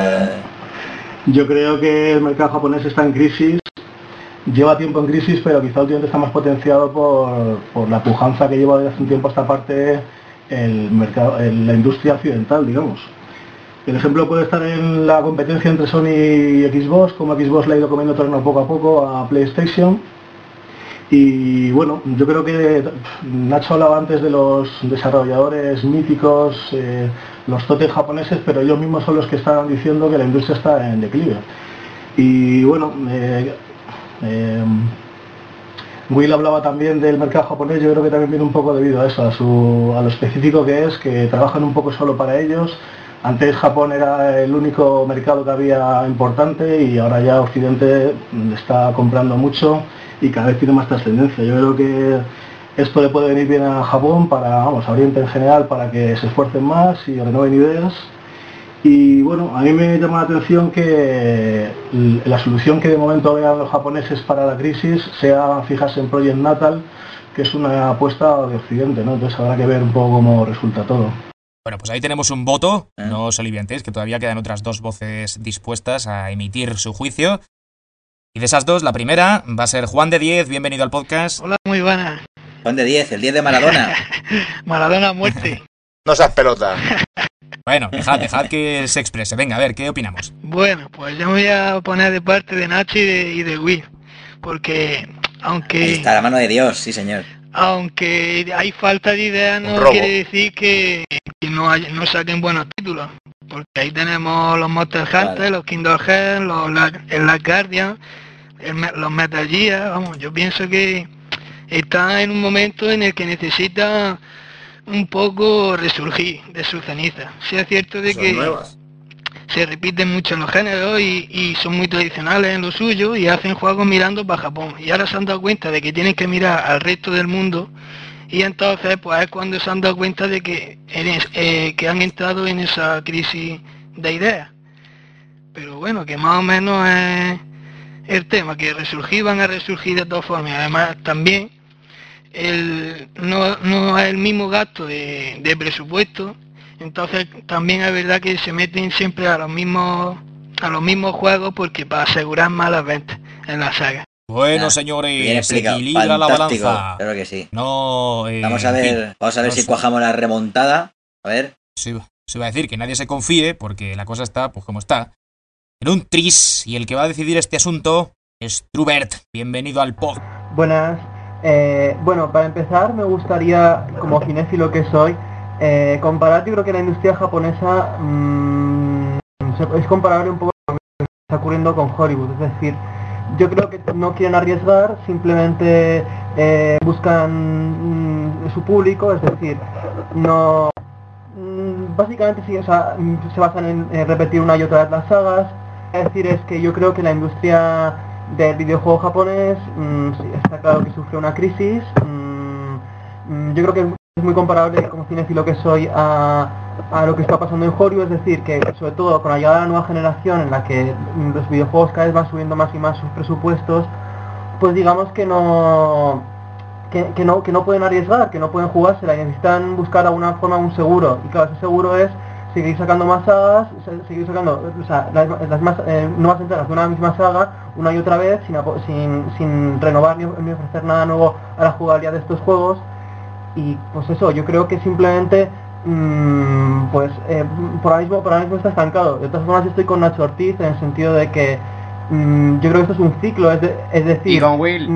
Yo creo que el mercado japonés está en crisis. Lleva tiempo en crisis, pero quizá últimamente está más potenciado por la pujanza que lleva desde hace un tiempo a esta parte la industria occidental, digamos. El ejemplo puede estar en la competencia entre Sony y Xbox, como Xbox le ha ido comiendo terreno poco a poco a PlayStation. Y bueno, yo creo que Nacho hablaba antes de los desarrolladores míticos, los totem japoneses, pero ellos mismos son los que están diciendo que la industria está en declive. Y bueno, Will hablaba también del mercado japonés. Yo creo que también viene un poco debido a eso, a lo específico que es, que trabajan un poco solo para ellos. Antes Japón era el único mercado que había importante y ahora ya Occidente está comprando mucho y cada vez tiene más trascendencia. Yo creo que esto le puede venir bien a Japón, a Oriente en general, para que se esfuercen más y renueven ideas. Y bueno, a mí me llama la atención que la solución que de momento vean los japoneses para la crisis sea fijarse en Project Natal, que es una apuesta de Occidente, ¿no? Entonces habrá que ver un poco cómo resulta todo. Bueno, pues ahí tenemos un voto, no os oliviantéis, que todavía quedan otras dos voces dispuestas a emitir su juicio. Y de esas dos, la primera va a ser Juan de 10, bienvenido al podcast. Hola, muy buenas. Juan de 10, el 10 de Maradona. Maradona a muerte. No seas pelota. Bueno, dejad que se exprese. Venga, a ver, ¿qué opinamos? Bueno, pues yo me voy a poner de parte de Nacho y de Wii, porque aunque... Ahí está, la mano de Dios, sí señor. Aunque hay falta de ideas, no quiere decir que no saquen buenos títulos, porque ahí tenemos los Monster Hunter, vale, los Kingdom Hearts, el Last Guardian, los Metal Gear. Vamos, yo pienso que está en un momento en el que necesita un poco resurgir de su ceniza. Sí es cierto de que se repiten mucho los géneros y son muy tradicionales en lo suyo y hacen juegos mirando para Japón. Y ahora se han dado cuenta de que tienen que mirar al resto del mundo y entonces pues es cuando se han dado cuenta de que han entrado en esa crisis de ideas. Pero bueno, que más o menos es el tema, que van a resurgir de todas formas. Además también no es el mismo gasto de presupuesto, entonces también es verdad que se meten siempre a los mismos juegos porque para asegurar más las ventas en la saga. Bueno, señores, se equilibra la balanza. Claro que sí. No, vamos a ver si cuajamos la remontada. A ver. Sí, se va a decir que nadie se confíe porque la cosa está, pues como está, en un tris, y el que va a decidir este asunto es Trubert. Bienvenido al pod. Buenas. Bueno, para empezar me gustaría, como cinéfilo que soy, Comparar, yo creo que la industria japonesa es comparable un poco a lo que está ocurriendo con Hollywood, es decir, yo creo que no quieren arriesgar, simplemente buscan su público, es decir, no básicamente sí, o sea, se basan en repetir una y otra vez las sagas. Es decir, es que yo creo que la industria del videojuego japonés sí, está claro que sufre una crisis. Yo creo que es muy comparable como cinéfilo que soy a lo que está pasando en Hollywood, es decir, que sobre todo con la llegada de la nueva generación en la que los videojuegos cada vez van subiendo más y más sus presupuestos, pues digamos que no pueden arriesgar, que no pueden jugársela y necesitan buscar de alguna forma un seguro, y claro, ese seguro es seguir sacando más sagas, seguir sacando, o sea, las más, nuevas entregas de una misma saga una y otra vez sin renovar ni ofrecer nada nuevo a la jugabilidad de estos juegos. Y pues eso, yo creo que simplemente por ahora mismo está estancado. De todas formas, yo estoy con Nacho Ortiz en el sentido de que yo creo que esto es un ciclo, es decir... Y con Will.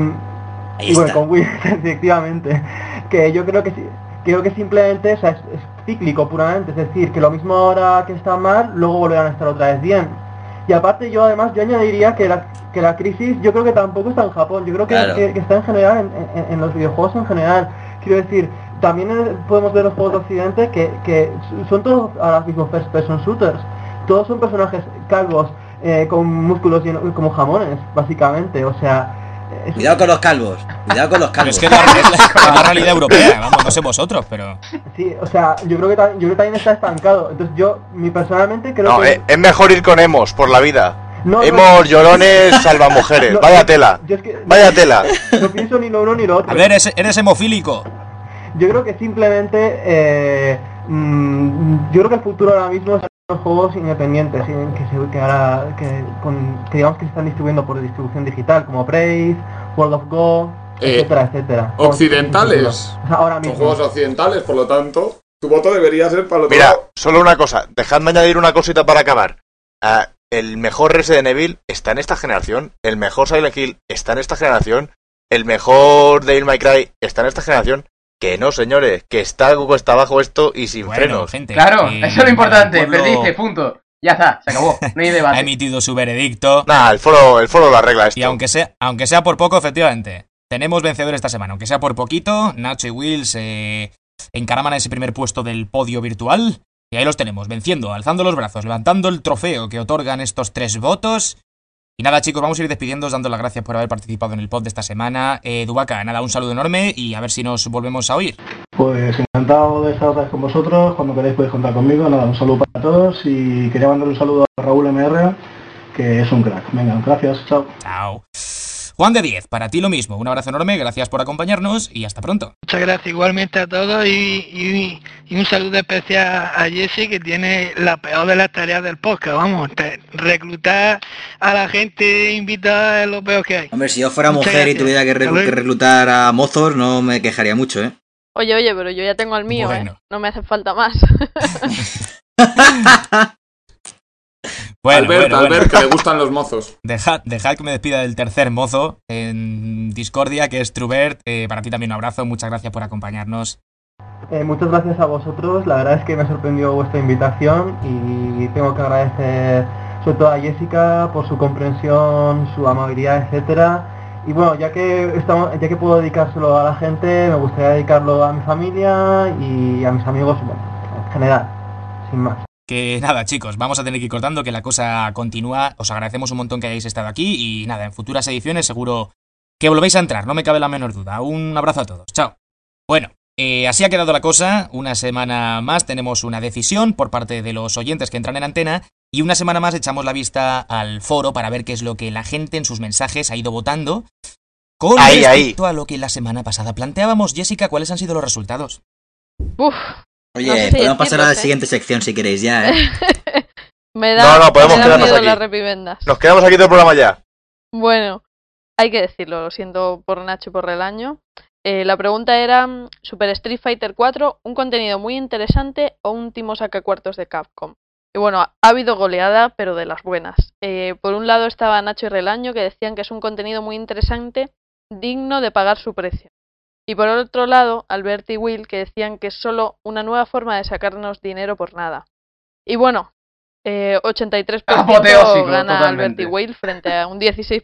Y bueno, con Will, efectivamente. Que yo creo que simplemente, o sea, es cíclico puramente, es decir, que lo mismo ahora que está mal, luego volverán a estar otra vez bien. Y aparte yo añadiría que la crisis yo creo que tampoco está en Japón, yo creo que, Claro. que está en general, en los videojuegos en general. Quiero decir, también podemos ver los juegos de Occidente que son todos ahora mismo first person shooters. Todos son personajes calvos, con músculos como jamones, básicamente, o sea... Cuidado con los calvos, cuidado con los Pero calvos. es que es la realidad europea, vamos, no sé vosotros, pero... Sí, o sea, yo creo que también está estancado. Entonces personalmente creo No, que... es mejor ir con emos por la vida. No, Emos, llorones, salvamujeres. No, Vaya tela. yo es que- Vaya tela. No pienso ni lo uno ni lo otro. A ver, eres hemofílico. Yo creo que simplemente... yo creo que el futuro ahora mismo son los juegos independientes que digamos que se están distribuyendo por distribución digital, como Brave, World of Go, etcétera, etcétera. Occidentales. O sea, ahora Son mismo. juegos occidentales, por lo tanto, tu voto debería ser para el otro Mira, lado. solo una cosa. Dejadme añadir una cosita para acabar. El mejor Resident Evil está en esta generación. El mejor Silent Hill está en esta generación. El mejor Devil May Cry está en esta generación. Que no, señores, que está cuesta abajo esto y sin frenos. Gente, Claro, eso es lo importante. el pueblo Perdiste, punto. Ya está, se acabó. No hay ha debate. emitido su veredicto. Nah, el foro lo arregla esto. Y aunque sea por poco, efectivamente, tenemos vencedor esta semana. Aunque sea por poquito, Nacho y Will se encaraman a ese primer puesto del podio virtual. Y ahí los tenemos, venciendo, alzando los brazos, levantando el trofeo que otorgan estos 3 votos. Y nada, chicos, vamos a ir despidiéndoos, dando las gracias por haber participado en el pod de esta semana. Dubaca, nada, un saludo enorme y a ver si nos volvemos a oír. Pues encantado de estar otra vez con vosotros, cuando queráis podéis contar conmigo, nada, un saludo para todos y quería mandar un saludo a Raúl MR, que es un crack. Venga, gracias, chao. Chao. Juan de 10, para ti lo mismo, un abrazo enorme, gracias por acompañarnos y hasta pronto. Muchas gracias igualmente a todos y un saludo especial a Jesse, que tiene la peor de las tareas del podcast, vamos, reclutar a la gente invitada es lo peor que hay. Hombre, si yo fuera Muchas mujer y gracias. tuviera que Hasta luego. reclutar a mozos, no me quejaría mucho, ¿eh? Oye, pero yo ya tengo el mío, Bueno. No me hace falta más. Bueno, Albert, que le gustan los mozos. Dejad que me despida del tercer mozo en Discordia, que es Trubert. Para ti también un abrazo, muchas gracias por acompañarnos. Muchas gracias a vosotros, la verdad es que me sorprendió vuestra invitación y tengo que agradecer sobre todo a Jessica por su comprensión, su amabilidad, etcétera. Y bueno, ya que puedo dedicárselo a la gente, me gustaría dedicarlo a mi familia y a mis amigos, bueno, en general, sin más. Que nada, chicos, vamos a tener que ir cortando, que la cosa continúa. Os agradecemos un montón que hayáis estado aquí y nada, en futuras ediciones seguro que volvéis a entrar, no me cabe la menor duda. Un abrazo a todos, chao. Bueno, así ha quedado la cosa. Una semana más tenemos una decisión por parte de los oyentes que entran en antena y una semana más echamos la vista al foro para ver qué es lo que la gente en sus mensajes ha ido votando con respecto a lo que la semana pasada planteábamos. Jessica, ¿cuáles han sido los resultados? Uf. Oye, No sé si podemos pasar a la decirlos, siguiente sección si queréis ya, ¿eh? Me da, No, podemos me da quedarnos miedo aquí. las repivendas. Nos quedamos aquí todo el programa ya. Bueno, hay que decirlo, lo siento por Nacho y por Relaño. La pregunta era, ¿Super Street Fighter 4, un contenido muy interesante o un timo sacacuartos de Capcom? Y bueno, ha habido goleada, pero de las buenas. Por un lado estaba Nacho y Relaño, que decían que es un contenido muy interesante, digno de pagar su precio. Y por otro lado, Albert y Will, que decían que es solo una nueva forma de sacarnos dinero por nada. Y bueno, 83% Apoteósico, gana totalmente. Albert y Will frente a un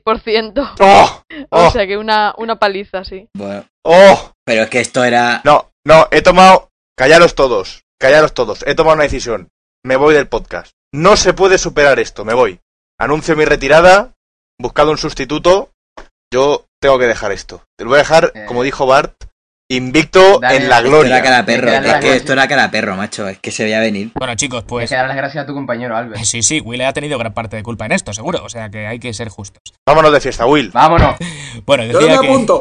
16%. ¡Oh! O sea que una paliza, sí. Bueno, ¡Oh! pero es que esto era... No, he tomado... Callaros todos. He tomado una decisión. Me voy del podcast. No se puede superar esto, me voy. Anuncio mi retirada, buscado un sustituto. Yo tengo que dejar esto. Te lo voy a dejar, como dijo Bart, invicto Dale, en la Esto gloria. era cara perro, Dale, es dale. que esto era cara perro, macho, es que se veía venir. Bueno, chicos, Hay pues que dar las gracias a tu compañero, Albert. sí, Will ha tenido gran parte de culpa en esto, seguro. O sea que hay que ser justos. Vámonos de fiesta, Will. ¡Vámonos! Bueno, Yo decía me apunto.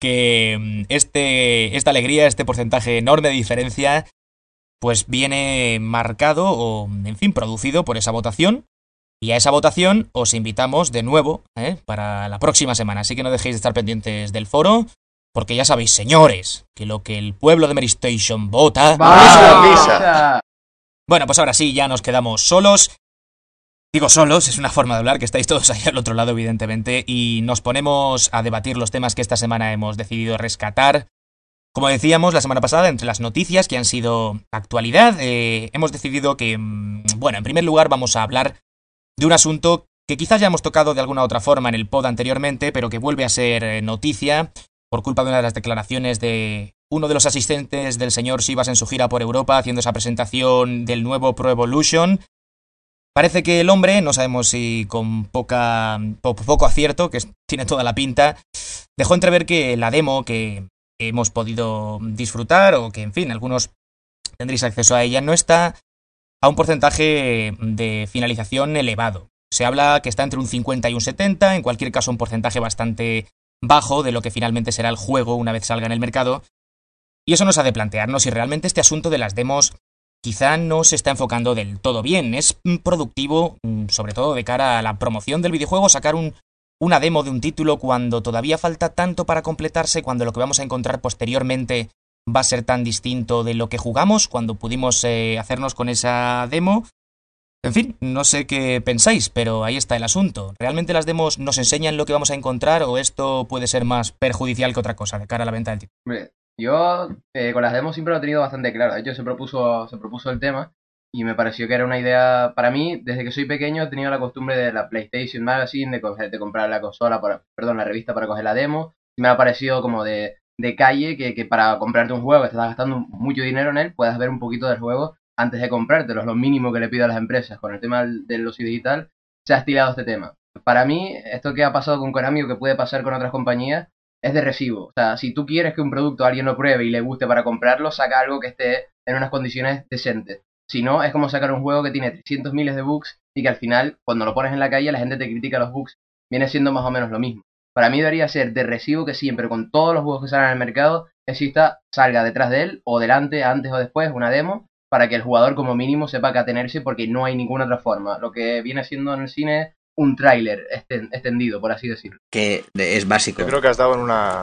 que esta alegría, este porcentaje enorme de diferencia, pues viene marcado o, en fin, producido por esa votación. Y a esa votación os invitamos de nuevo para la próxima semana. Así que no dejéis de estar pendientes del foro, porque ya sabéis, señores, que lo que el pueblo de Mary Station vota... ¡Misa! Bueno, pues ahora sí, ya nos quedamos solos. Digo solos, es una forma de hablar, que estáis todos ahí al otro lado, evidentemente, y nos ponemos a debatir los temas que esta semana hemos decidido rescatar. Como decíamos la semana pasada, entre las noticias que han sido actualidad, hemos decidido que, bueno, en primer lugar vamos a hablar de un asunto que quizás ya hemos tocado de alguna otra forma en el pod anteriormente, pero que vuelve a ser noticia por culpa de una de las declaraciones de uno de los asistentes del señor Sivas en su gira por Europa, haciendo esa presentación del nuevo Pro Evolution. Parece que el hombre, no sabemos si con poco acierto, que tiene toda la pinta, dejó entrever que la demo que hemos podido disfrutar, o que, en fin, algunos tendréis acceso a ella, no está a un porcentaje de finalización elevado. Se habla que está entre un 50 y un 70, en cualquier caso un porcentaje bastante bajo de lo que finalmente será el juego una vez salga en el mercado. Y eso nos ha de plantearnos si realmente este asunto de las demos quizá no se está enfocando del todo bien. Es productivo, sobre todo de cara a la promoción del videojuego, sacar una demo de un título cuando todavía falta tanto para completarse, cuando lo que vamos a encontrar posteriormente va a ser tan distinto de lo que jugamos cuando pudimos hacernos con esa demo. En fin, no sé qué pensáis, pero ahí está el asunto. ¿Realmente las demos nos enseñan lo que vamos a encontrar o esto puede ser más perjudicial que otra cosa de cara a la venta del título? Hombre, yo con las demos siempre lo he tenido bastante claro. De hecho, se propuso el tema y me pareció que era una idea... Para mí, desde que soy pequeño, he tenido la costumbre de la PlayStation Magazine, de comprar la consola, la revista para coger la demo. Y me ha parecido como de calle que para comprarte un juego que te estás gastando mucho dinero en él, puedas ver un poquito del juego antes de comprártelo. Es lo mínimo que le pido a las empresas. Con el tema del ocio digital se ha estilado este tema. Para mí, esto que ha pasado con Konami o que puede pasar con otras compañías es de recibo. O sea, si tú quieres que un producto alguien lo pruebe y le guste para comprarlo, saca algo que esté en unas condiciones decentes. Si no, es como sacar un juego que tiene 300 miles de bugs y que al final, cuando lo pones en la calle, la gente te critica los bugs. Viene siendo más o menos lo mismo. Para mí debería ser de recibo que siempre, con todos los juegos que salen al mercado, salga detrás de él, o delante, antes o después, una demo, para que el jugador como mínimo sepa que atenerse, porque no hay ninguna otra forma. Lo que viene siendo en el cine es un tráiler extendido, por así decirlo. Que es básico. Yo creo que has dado en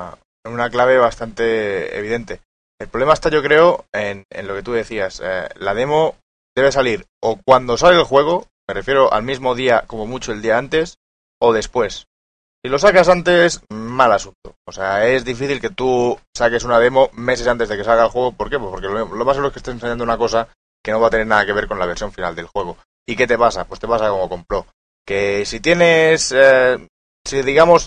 una clave bastante evidente. El problema está, yo creo, en lo que tú decías. La demo debe salir o cuando sale el juego, me refiero al mismo día, como mucho el día antes, o después. Si lo sacas antes, mal asunto. O sea, es difícil que tú saques una demo meses antes de que salga el juego. ¿Por qué? Pues porque lo más seguro es que estés enseñando una cosa que no va a tener nada que ver con la versión final del juego. ¿Y qué te pasa? Pues te pasa como con Pro. Que si tienes, si digamos,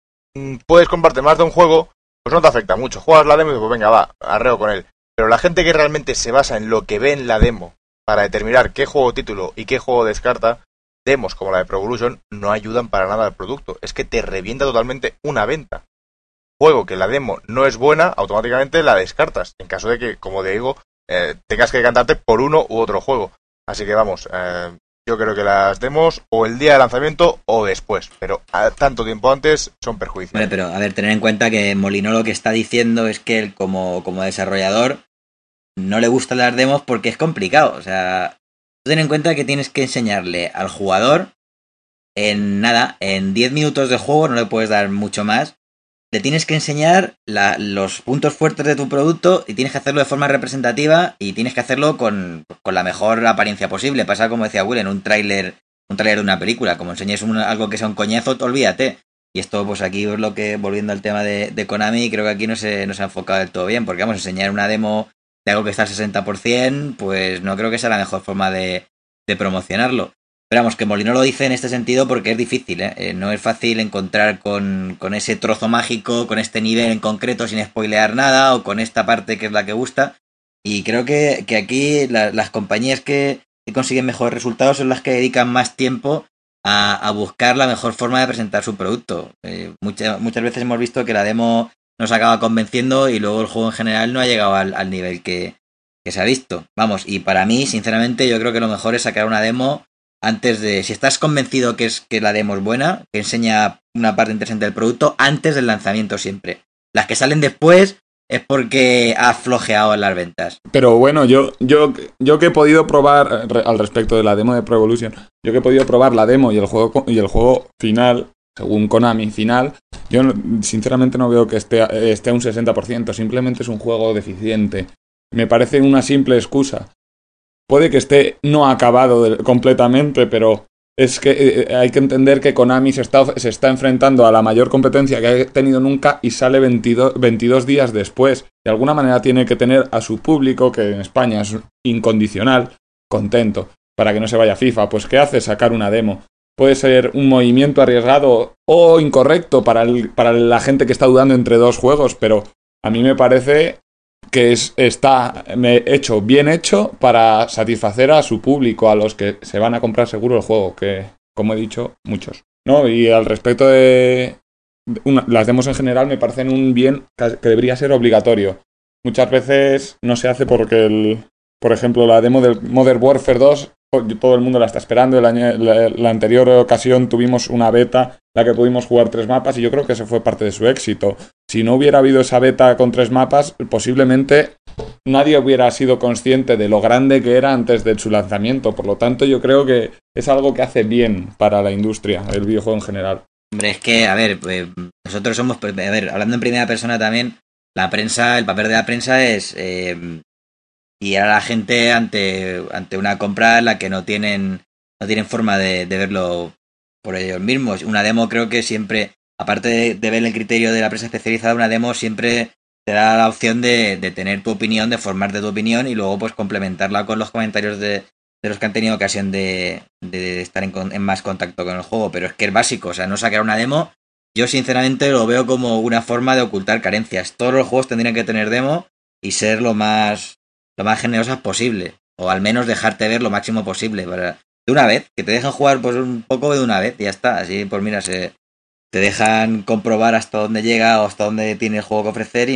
puedes comprarte más de un juego, pues no te afecta mucho. Juegas la demo y pues venga, va, arreo con él. Pero la gente que realmente se basa en lo que ve en la demo para determinar qué juego título y qué juego descarta, demos como la de Pro Evolution no ayudan para nada al producto. Es que te revienta totalmente una venta. Juego que la demo no es buena, automáticamente la descartas. En caso de que, como digo, tengas que decantarte por uno u otro juego. Así que vamos, yo creo que las demos o el día de lanzamiento o después. Pero a tanto tiempo antes son perjudiciales. Vale, pero a ver, tener en cuenta que Molino lo que está diciendo es que él como desarrollador no le gustan las demos porque es complicado. O sea... Ten en cuenta que tienes que enseñarle al jugador en 10 minutos de juego, no le puedes dar mucho más. Le tienes que enseñar los puntos fuertes de tu producto y tienes que hacerlo de forma representativa y tienes que hacerlo con la mejor apariencia posible. Pasa como decía Will, en un tráiler de una película. Como enseñes algo que sea un coñazo, olvídate. Y esto, pues aquí es lo que, volviendo al tema de Konami, creo que aquí no se ha enfocado del todo bien, porque vamos a enseñar una demo de algo que está al 60%, pues no creo que sea la mejor forma de promocionarlo. Pero vamos, que Molino lo dice en este sentido porque es difícil, ¿eh? No es fácil encontrar con ese trozo mágico, con este nivel en concreto sin spoilear nada, o con esta parte que es la que gusta. Y creo que aquí las compañías que consiguen mejores resultados son las que dedican más tiempo a buscar la mejor forma de presentar su producto. Muchas veces hemos visto que la demo nos acaba convenciendo y luego el juego en general no ha llegado al nivel que se ha visto. Vamos, y para mí, sinceramente, yo creo que lo mejor es sacar una demo antes de... Si estás convencido que la demo es buena, que enseña una parte interesante del producto, antes del lanzamiento siempre. Las que salen después es porque ha flojeado en las ventas. Pero bueno, yo que he podido probar al respecto de la demo de Pro Evolution, yo que he podido probar la demo y el juego final, según Konami final, yo sinceramente no veo que esté a un 60%, simplemente es un juego deficiente. Me parece una simple excusa. Puede que esté no acabado completamente, pero es que hay que entender que Konami se está enfrentando a la mayor competencia que ha tenido nunca y sale 22 días después. De alguna manera tiene que tener a su público, que en España es incondicional, contento, para que no se vaya a FIFA. Pues ¿qué hace? Sacar una demo. Puede ser un movimiento arriesgado o incorrecto para la gente que está dudando entre dos juegos, pero a mí me parece que está bien hecho para satisfacer a su público, a los que se van a comprar seguro el juego, que, como he dicho, muchos, ¿no? Y al respecto de las demos en general me parecen un bien que debería ser obligatorio. Muchas veces no se hace porque, por ejemplo, la demo del Modern Warfare 2, todo el mundo la está esperando. La anterior ocasión tuvimos una beta, la que pudimos jugar 3 mapas, y yo creo que ese fue parte de su éxito. Si no hubiera habido esa beta con 3 mapas, posiblemente nadie hubiera sido consciente de lo grande que era antes de su lanzamiento. Por lo tanto, yo creo que es algo que hace bien para la industria, el videojuego en general. Hombre, es que, a ver, nosotros somos, hablando en primera persona también, la prensa, el papel de la prensa es guiar a la gente ante una compra en la que no tienen forma de verlo por ellos mismos. Una demo creo que siempre, aparte de ver el criterio de la prensa especializada, una demo siempre te da la opción de tener tu opinión, de formarte tu opinión y luego pues complementarla con los comentarios de los que han tenido ocasión de estar en más contacto con el juego. Pero es que es básico, o sea, no sacar una demo, yo sinceramente lo veo como una forma de ocultar carencias. Todos los juegos tendrían que tener demo y ser lo más generosas posible, o al menos dejarte ver lo máximo posible, de una vez, que te dejan jugar pues un poco de una vez y ya está. Así pues mira, te dejan comprobar hasta dónde llega o hasta dónde tiene el juego que ofrecer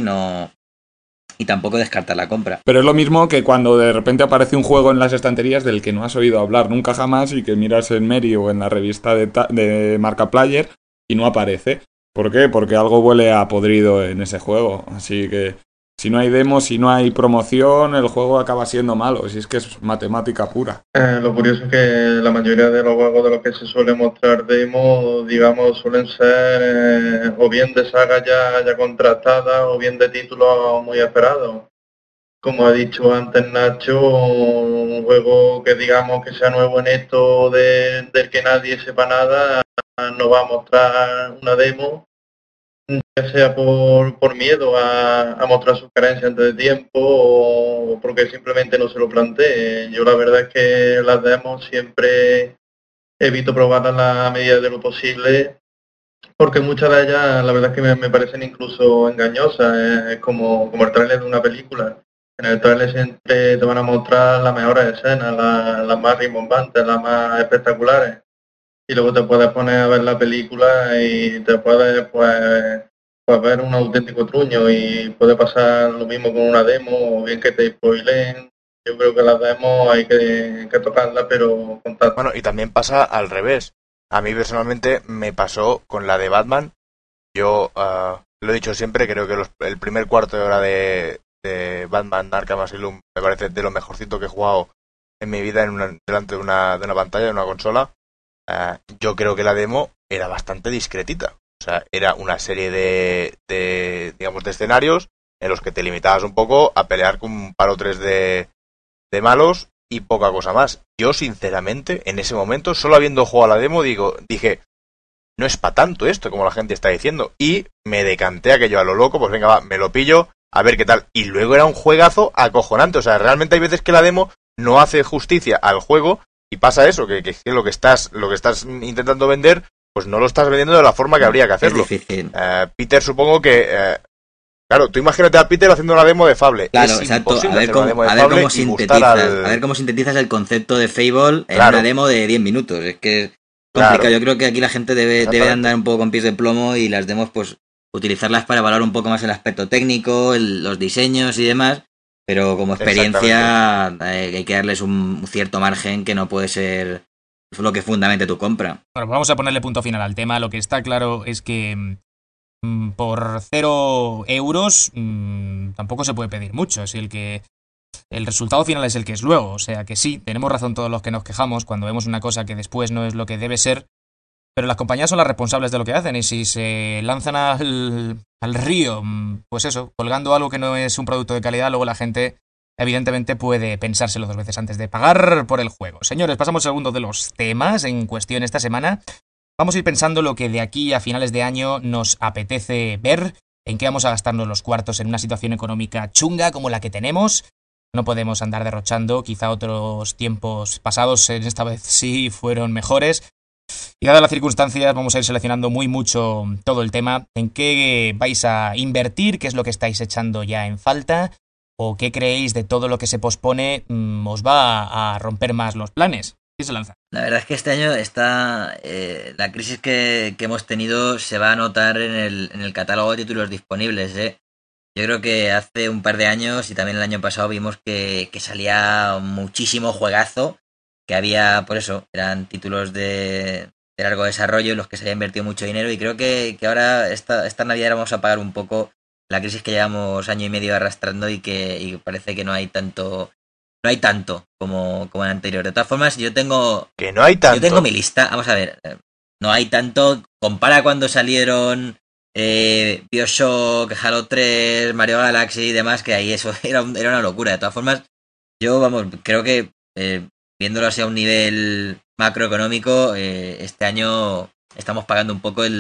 y tampoco descartar la compra. Pero es lo mismo que cuando de repente aparece un juego en las estanterías del que no has oído hablar nunca jamás y que miras en Meri o en la revista de Marcaplayer y no aparece. ¿Por qué? Porque algo huele a podrido en ese juego. Así que si no hay demo, si no hay promoción, el juego acaba siendo malo. Si es que es matemática pura. Lo curioso es que la mayoría de los juegos de los que se suele mostrar demo, digamos, suelen ser o bien de sagas ya contratadas o bien de títulos muy esperados. Como ha dicho antes Nacho, un juego que digamos que sea nuevo en esto del que nadie sepa nada, no va a mostrar una demo, ya sea por miedo a mostrar sus carencias antes de tiempo o porque simplemente no se lo plantee. Yo la verdad es que las demos siempre evito probarlas a la medida de lo posible, porque muchas de ellas la verdad es que me parecen incluso engañosas. Es como el tráiler de una película. En el tráiler siempre te van a mostrar las mejores escenas, las más rimbombantes, las más espectaculares. Y luego te puedes poner a ver la película y te puedes pues ver un auténtico truño, y puede pasar lo mismo con una demo, o bien que te spoileen. Yo creo que las demos hay que tocarlas, pero con tacto. Bueno, y también pasa al revés. A mí personalmente me pasó con la de Batman. Yo lo he dicho siempre, creo que el primer cuarto de hora de Batman Arkham Asylum me parece de lo mejorcito que he jugado en mi vida delante de una pantalla, de una consola. Yo creo que la demo era bastante discretita. O sea, era una serie de escenarios en los que te limitabas un poco a pelear con un par o tres de malos y poca cosa más. Yo, sinceramente, en ese momento, solo habiendo jugado a la demo, dije, no es para tanto esto, como la gente está diciendo. Y me decanté aquello a lo loco, pues venga, va, me lo pillo, a ver qué tal. Y luego era un juegazo acojonante. O sea, realmente hay veces que la demo no hace justicia al juego y pasa eso, que lo que estás intentando vender, pues no lo estás vendiendo de la forma que habría que hacerlo. Es difícil. Peter, supongo que... claro, tú imagínate a Peter haciendo una demo de Fable. Claro, es exacto. A ver cómo sintetizas el concepto de Fable en una demo de 10 minutos. Es que es complicado. Claro. Yo creo que aquí la gente debe andar un poco con pies de plomo y las demos, pues, utilizarlas para valorar un poco más el aspecto técnico, los diseños y demás. Pero como experiencia hay que darles un cierto margen que no puede ser lo que fundamente tu compra. Bueno, pues vamos a ponerle punto final al tema. Lo que está claro es que por 0 euros tampoco se puede pedir mucho. Es el resultado final es el que es luego. O sea que sí, tenemos razón todos los que nos quejamos cuando vemos una cosa que después no es lo que debe ser. Pero las compañías son las responsables de lo que hacen. Y si se lanzan al río, pues eso, colgando algo que no es un producto de calidad, luego la gente evidentemente puede pensárselo 2 veces antes de pagar por el juego. Señores, pasamos al segundo de los temas en cuestión esta semana. Vamos a ir pensando lo que de aquí a finales de año nos apetece ver, en qué vamos a gastarnos los cuartos en una situación económica chunga como la que tenemos. No podemos andar derrochando, quizá otros tiempos pasados, esta vez sí fueron mejores. Y dadas las circunstancias vamos a ir seleccionando mucho todo el tema, en qué vais a invertir, qué es lo que estáis echando ya en falta, o qué creéis de todo lo que se pospone os va a romper más los planes. ¿Quién se lanza? La verdad es que este año la crisis que hemos tenido se va a notar en el catálogo de títulos disponibles. Yo creo que hace un par de años y también el año pasado vimos que salía muchísimo juegazo, que había, por eso, eran títulos de largo desarrollo en los que se había invertido mucho dinero, y creo que ahora esta Navidad vamos a pagar un poco la crisis que llevamos año y medio arrastrando y parece que no hay tanto como en anterior. De todas formas, yo tengo mi lista. Vamos a ver, no hay tanto. Compara cuando salieron BioShock, Halo 3, Mario Galaxy y demás, que ahí eso era una locura. De todas formas, yo creo que viéndolo así a un nivel macroeconómico, este año estamos pagando un poco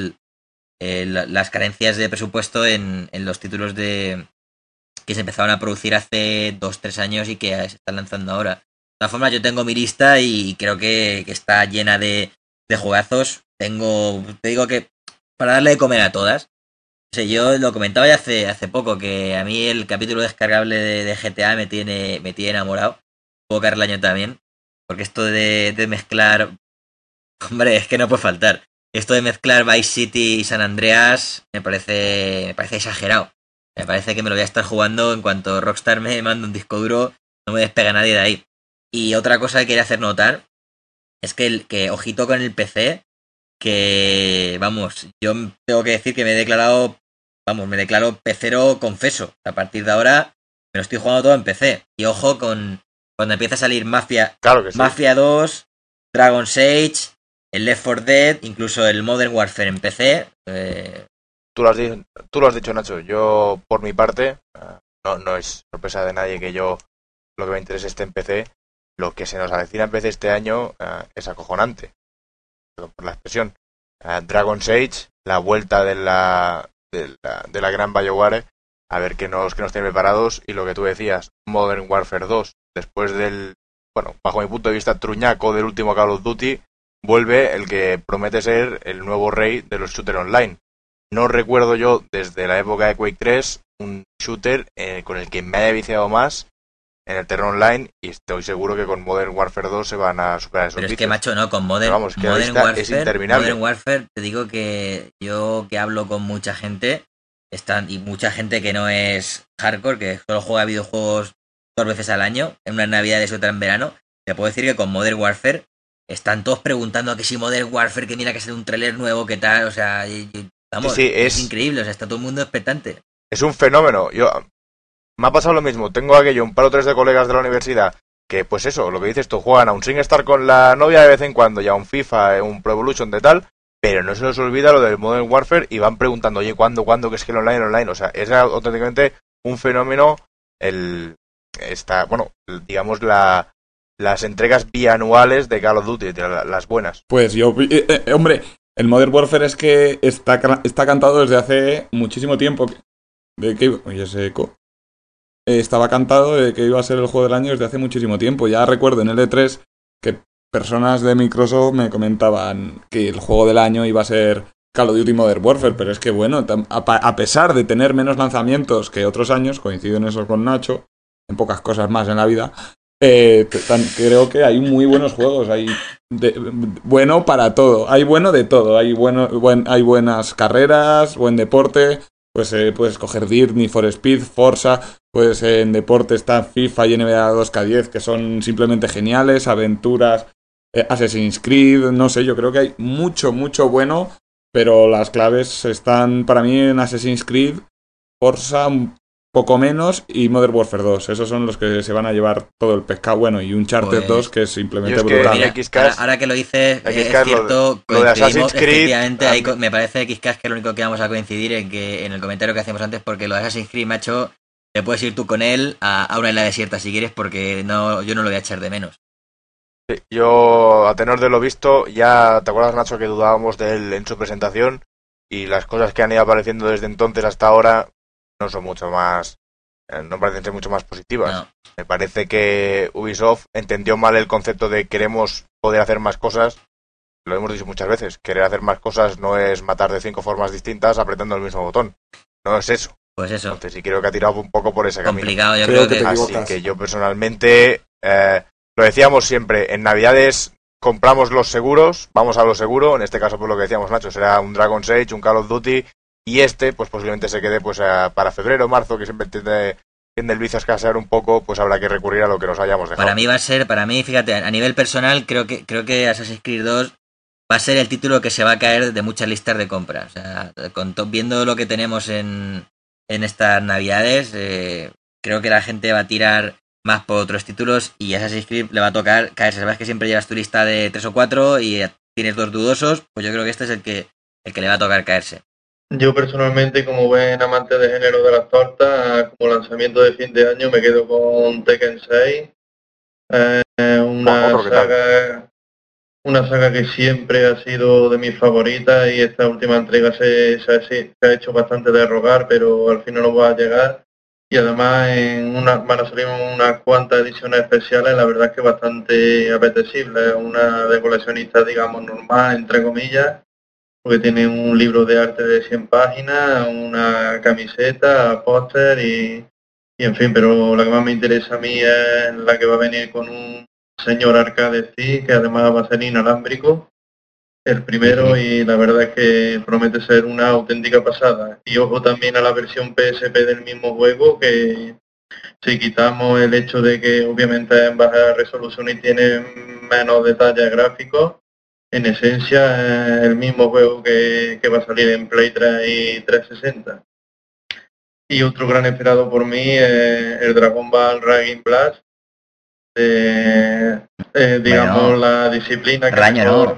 las carencias de presupuesto en los títulos que se empezaron a producir hace 2-3 años y que se están lanzando ahora. De todas formas, yo tengo mi lista y creo que está llena de juegazos. Te digo que para darle de comer a todas. O sea, yo lo comentaba ya hace poco, que a mí el capítulo descargable de GTA me tiene enamorado. Puedo caer el año también, porque esto de mezclar... Hombre, es que no puede faltar. Esto de mezclar Vice City y San Andreas me parece exagerado. Me parece que me lo voy a estar jugando en cuanto Rockstar me manda un disco duro, no me despega nadie de ahí. Y otra cosa que quería hacer notar es que ojito con el PC, que vamos, yo tengo que decir que me declaro pecero confeso. A partir de ahora me lo estoy jugando todo en PC. Y ojo con cuando empieza a salir Mafia, claro, sí. Mafia 2, Dragon's Age, el Left 4 Dead, incluso el Modern Warfare en PC. Tú lo has dicho, Nacho. Yo, por mi parte, no es sorpresa de nadie que yo lo que me interese esté en PC. Lo que se nos avecina en PC este año es acojonante, por la expresión. Dragon's Age, la vuelta de la gran BioWare, a ver qué nos tiene preparados. Y lo que tú decías, Modern Warfare 2, después del, bajo mi punto de vista, truñaco del último Call of Duty, vuelve el que promete ser el nuevo rey de los shooters online. No recuerdo yo, desde la época de Quake 3, un shooter con el que me haya viciado más en el terreno online, y estoy seguro que con Modern Warfare 2 se van a superar esos vicios. Pero es que, macho, no, con Modern Warfare es interminable. Modern Warfare, te digo que yo que hablo con mucha gente, y mucha gente que no es hardcore, que solo juega videojuegos 2 veces al año, en unas navidades y otra en verano, te puedo decir que con Modern Warfare están todos preguntando a que si Modern Warfare, que mira que sale un tráiler nuevo, que tal, o sea... Vamos, sí, es increíble, o sea, está todo el mundo expectante. Es un fenómeno. Me ha pasado lo mismo. Tengo un par o tres de colegas de la universidad que, pues eso, lo que dices tú, juegan a un SingStar con la novia de vez en cuando, y a un FIFA, un Pro Evolution de tal, pero no se les olvida lo del Modern Warfare y van preguntando, oye, ¿cuándo? Que es que el online. O sea, es auténticamente un fenómeno digamos las entregas bianuales de Call of Duty, las buenas. Pues yo, hombre, El Modern Warfare es que está cantado desde hace muchísimo tiempo. Oye, ese eco. Estaba cantado de que iba a ser el juego del año desde hace muchísimo tiempo. Ya recuerdo en el E3 que personas de Microsoft me comentaban que el juego del año iba a ser Call of Duty Modern Warfare, pero es que bueno, a pesar de tener menos lanzamientos que otros años, coincido en eso con Nacho, en pocas cosas más en la vida, creo que hay muy buenos juegos, hay bueno para todo, hay bueno de todo, hay buenas carreras, buen deporte, pues puedes coger Dirt, Need for Speed, Forza, pues en deporte está FIFA y NBA 2K10 que son simplemente geniales, aventuras, Assassin's Creed, no sé, yo creo que hay mucho bueno, pero las claves están para mí en Assassin's Creed, Forza un poco menos y Modern Warfare 2. Esos son los que se van a llevar todo el pescado. Bueno, y Uncharted 2 que es simplemente brutal. Mira, ahora que lo dices, es cierto, lo de Assassin's Creed, efectivamente, ahí me parece Xcast que es lo único que vamos a coincidir en el comentario que hacíamos antes, porque lo de Assassin's Creed, macho, te puedes ir tú con él a una isla desierta si quieres, porque yo no lo voy a echar de menos. Sí, yo, a tenor de lo visto, ya te acuerdas, Nacho, que dudábamos de él en su presentación, y las cosas que han ido apareciendo desde entonces hasta ahora no son mucho más, no parecen ser mucho más positivas. No. Me parece que Ubisoft entendió mal el concepto de queremos poder hacer más cosas. Lo hemos dicho muchas veces, querer hacer más cosas no es matar de 5 formas distintas apretando el mismo botón. No es eso. Pues eso. Entonces sí creo que ha tirado un poco por ese complicado, camino. Yo creo que así que yo personalmente, lo decíamos siempre, en Navidades compramos los seguros, vamos a lo seguro, en este caso por lo que decíamos, Nacho, será un Dragon's Age, un Call of Duty, y pues posiblemente se quede pues para febrero, marzo, que siempre tiende el vicio a escasear un poco, pues habrá que recurrir a lo que nos hayamos dejado. Para mí, fíjate, a nivel personal, creo que Assassin's Creed 2 va a ser el título que se va a caer de muchas listas de compra. O sea, viendo lo que tenemos en estas Navidades, creo que la gente va a tirar más por otros títulos y Assassin's Creed le va a tocar caerse. Sabes que siempre llevas tu lista de 3 o 4 y tienes 2 dudosos, pues yo creo que este es el que le va a tocar caerse. Yo personalmente, como buen amante de género de las tortas, como lanzamiento de fin de año me quedo con Tekken 6, una saga que siempre ha sido de mis favoritas y esta última entrega se ha hecho bastante de rogar, pero al final no va a llegar. Y además van a salir unas cuantas ediciones especiales, la verdad es que bastante apetecible, una de coleccionista, digamos, normal, entre comillas, porque tiene un libro de arte de 100 páginas, una camiseta, póster y en fin, pero la que más me interesa a mí es la que va a venir con un señor arcade sí, que además va a ser inalámbrico, el primero, y la verdad es que promete ser una auténtica pasada. Y ojo también a la versión PSP del mismo juego, que si quitamos el hecho de que obviamente es en baja resolución y tiene menos detalles gráficos, en esencia es el mismo juego que va a salir en Play 3 y 360. Y otro gran esperado por mí es el Dragon Ball Raging Blast, digamos, bueno, la disciplina que...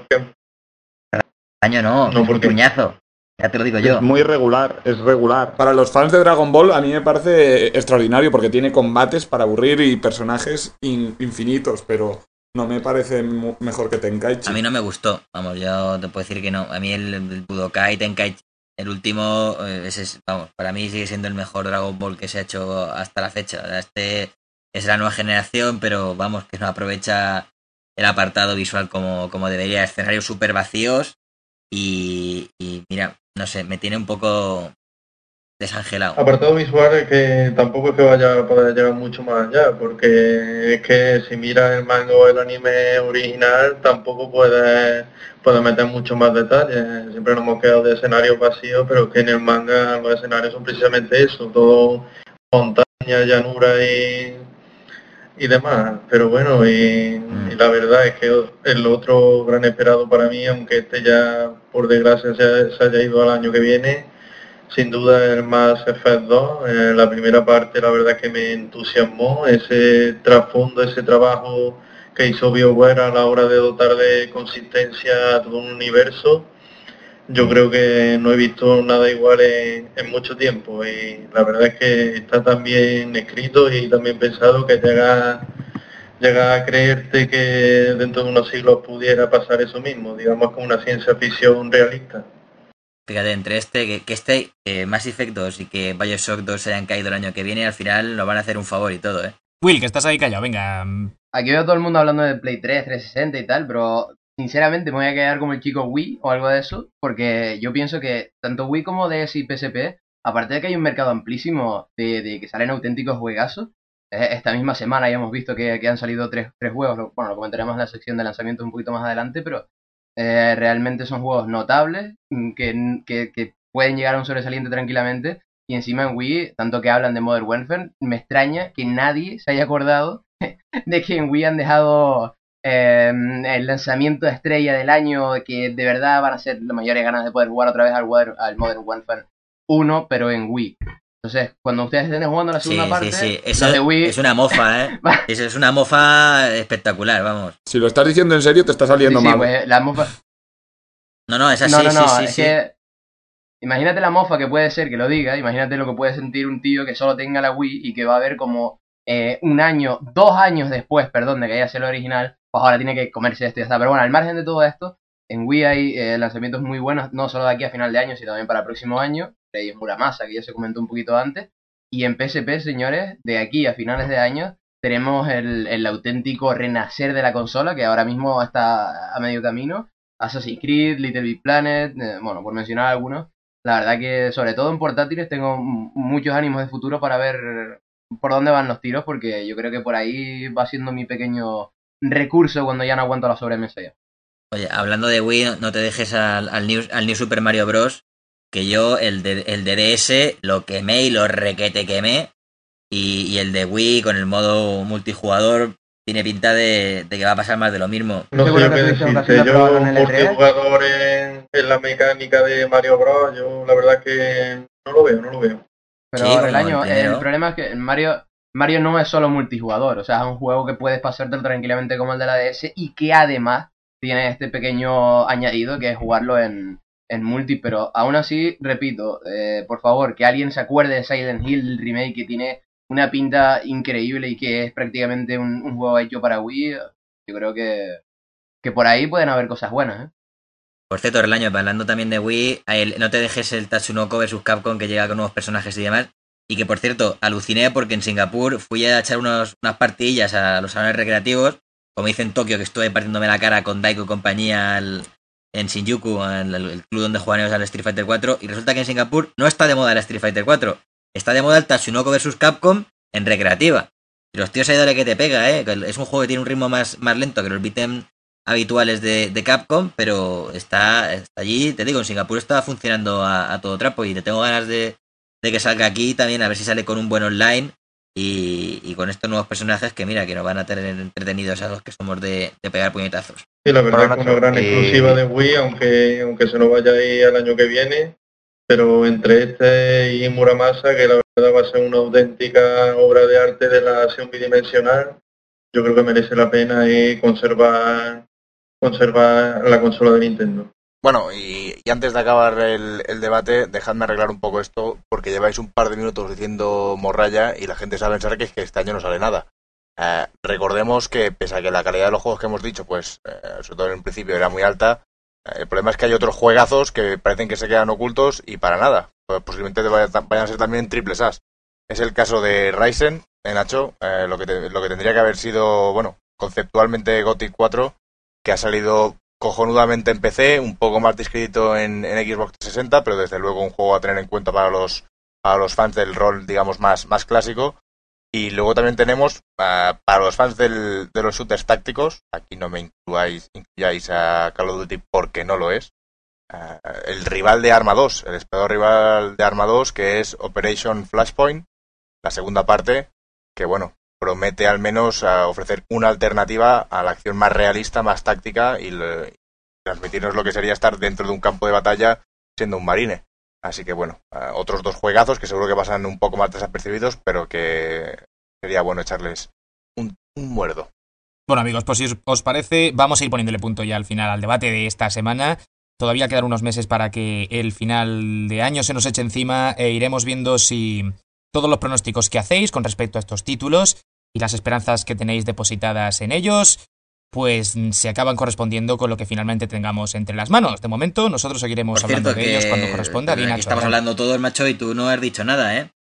Año no, porque puñazo. Ya te lo digo yo. Es muy regular, es regular. Para los fans de Dragon Ball a mí me parece extraordinario porque tiene combates para aburrir y personajes infinitos, pero no me parece mejor que Tenkaichi. A mí no me gustó, vamos, yo te puedo decir que no. A mí el Budokai Tenkaichi, el último, vamos, para mí sigue siendo el mejor Dragon Ball que se ha hecho hasta la fecha. Este es la nueva generación, pero vamos, que no aprovecha el apartado visual como debería. Escenarios súper vacíos. Y mira, no sé, me tiene un poco desangelado. Apartado visual es que tampoco es que vaya a poder llegar mucho más allá, porque es que si miras el manga o el anime original tampoco puedes meter mucho más detalles. Siempre nos hemos quedado de escenarios vacíos, pero que en el manga los escenarios son precisamente eso, todo montaña, llanura y demás, pero bueno, y la verdad es que el otro gran esperado para mí, aunque este ya por desgracia se haya ido al año que viene, sin duda el Mass Effect 2, la primera parte la verdad es que me entusiasmó, ese trasfondo, ese trabajo que hizo BioWare a la hora de dotar de consistencia a todo un universo. Yo creo que no he visto nada igual en mucho tiempo y la verdad es que está tan bien escrito y tan bien pensado que llegas a creerte que dentro de unos siglos pudiera pasar eso mismo, digamos con una ciencia ficción realista. Fíjate, entre Mass Effect 2 y que Bioshock 2 se hayan caído el año que viene, al final nos van a hacer un favor y todo, ¿eh? Will, que estás ahí callado, venga. Aquí veo a todo el mundo hablando de Play 3, 360 y tal, pero sinceramente me voy a quedar como el chico Wii o algo de eso, porque yo pienso que tanto Wii como DS y PSP, aparte de que hay un mercado amplísimo de que salen auténticos juegazos, esta misma semana ya hemos visto que han salido tres juegos, bueno, lo comentaremos en la sección de lanzamiento un poquito más adelante, pero realmente son juegos notables, que pueden llegar a un sobresaliente tranquilamente, y encima en Wii, tanto que hablan de Modern Warfare, me extraña que nadie se haya acordado de que en Wii han dejado el lanzamiento de estrella del año, que de verdad van a ser las mayores ganas de poder jugar otra vez al Modern Warfare 1, pero en Wii. Entonces, cuando ustedes estén jugando la segunda parte, sí. Eso de Wii... es una mofa, ¿eh? Eso es una mofa espectacular, vamos. Si lo estás diciendo en serio, te está saliendo mal. Pues la mofa... No, es así, sí. Que... Imagínate la mofa que puede ser que lo diga, imagínate lo que puede sentir un tío que solo tenga la Wii y que va a ver como 2 años después, de que haya sido el original, pues ahora tiene que comerse esto y ya está. Pero bueno, al margen de todo esto, en Wii hay lanzamientos muy buenos, no solo de aquí a final de año, sino también para el próximo año. Reyes Muramasa, que ya se comentó un poquito antes. Y en PSP, señores, de aquí a finales de año, tenemos el auténtico renacer de la consola, que ahora mismo está a medio camino. Assassin's Creed, Little Big Planet, bueno, por mencionar algunos. La verdad que, sobre todo en portátiles, tengo muchos ánimos de futuro para ver por dónde van los tiros, porque yo creo que por ahí va siendo mi pequeño recurso cuando ya no aguanto la sobremesa ya. Oye, hablando de Wii, no te dejes al New Super Mario Bros., que yo el de DS lo quemé y lo requete quemé, y el de Wii con el modo multijugador tiene pinta de que va a pasar más de lo mismo. No sé qué decirte, yo porque jugador en la mecánica de Mario Bros, yo la verdad que no lo veo. Pero sí, el problema es que Mario no es solo multijugador, o sea, es un juego que puedes pasártelo tranquilamente como el de la DS y que además tiene este pequeño añadido que es jugarlo en multi, pero aún así, repito, por favor, que alguien se acuerde de Silent Hill Remake, que tiene una pinta increíble y que es prácticamente un juego hecho para Wii. Yo creo que por ahí pueden haber cosas buenas, ¿eh? Por cierto, Relaño, hablando también de Wii, no te dejes el Tatsunoko vs Capcom, que llega con nuevos personajes y demás. Y que, por cierto, aluciné porque en Singapur fui a echar unas partidillas a los salones recreativos. Como hice en Tokio, que estuve partiéndome la cara con Daiko y compañía en Shinjuku, el club donde jugábamos al Street Fighter 4. Y resulta que en Singapur no está de moda el Street Fighter 4. Está de moda el Tatsunoko vs Capcom en recreativa. Y los tíos ahí dale que te pega, ¿eh? Es un juego que tiene un ritmo más lento que los beat'em habituales de Capcom, pero está allí, te digo, en Singapur está funcionando a todo trapo y te tengo ganas de que salga aquí también, a ver si sale con un buen online y con estos nuevos personajes que mira, que nos van a tener entretenidos a los que somos de pegar puñetazos. Sí, la verdad es que una gran exclusiva de Wii, aunque se nos vaya ahí al año que viene, pero entre este y Muramasa, que la verdad va a ser una auténtica obra de arte de la acción bidimensional, yo creo que merece la pena conservar la consola de Nintendo. Bueno, y antes de acabar el debate, dejadme arreglar un poco esto, porque lleváis un par de minutos diciendo morralla y la gente sabe pensar que es que este año no sale nada. Recordemos que, pese a que la calidad de los juegos que hemos dicho, pues, sobre todo en un principio era muy alta, el problema es que hay otros juegazos que parecen que se quedan ocultos y para nada. Pues posiblemente vayan a ser también triples As. Es el caso de Ryzen, Nacho, lo que tendría que haber sido, bueno, conceptualmente Gothic 4, que ha salido cojonudamente en PC, un poco más discreto en Xbox 360, pero desde luego un juego a tener en cuenta para los fans del rol, digamos, más clásico. Y luego también tenemos, para los fans de los shooters tácticos, aquí no me incluyáis a Call of Duty porque no lo es, el rival de Arma 2, el esperado rival de Arma 2, que es Operation Flashpoint, la segunda parte, que bueno, promete al menos ofrecer una alternativa a la acción más realista, más táctica y transmitirnos lo que sería estar dentro de un campo de batalla siendo un marine. Así que bueno, otros dos juegazos que seguro que pasan un poco más desapercibidos, pero que sería bueno echarles un muerdo. Bueno amigos, pues si os parece, vamos a ir poniéndole punto ya al final al debate de esta semana. Todavía quedan unos meses para que el final de año se nos eche encima e iremos viendo si todos los pronósticos que hacéis con respecto a estos títulos y las esperanzas que tenéis depositadas en ellos, pues se acaban correspondiendo con lo que finalmente tengamos entre las manos. De momento, nosotros seguiremos Por cierto, hablando de ellos cuando corresponda. Aquí estamos hablando todos, macho, y tú no has dicho nada, ¿eh?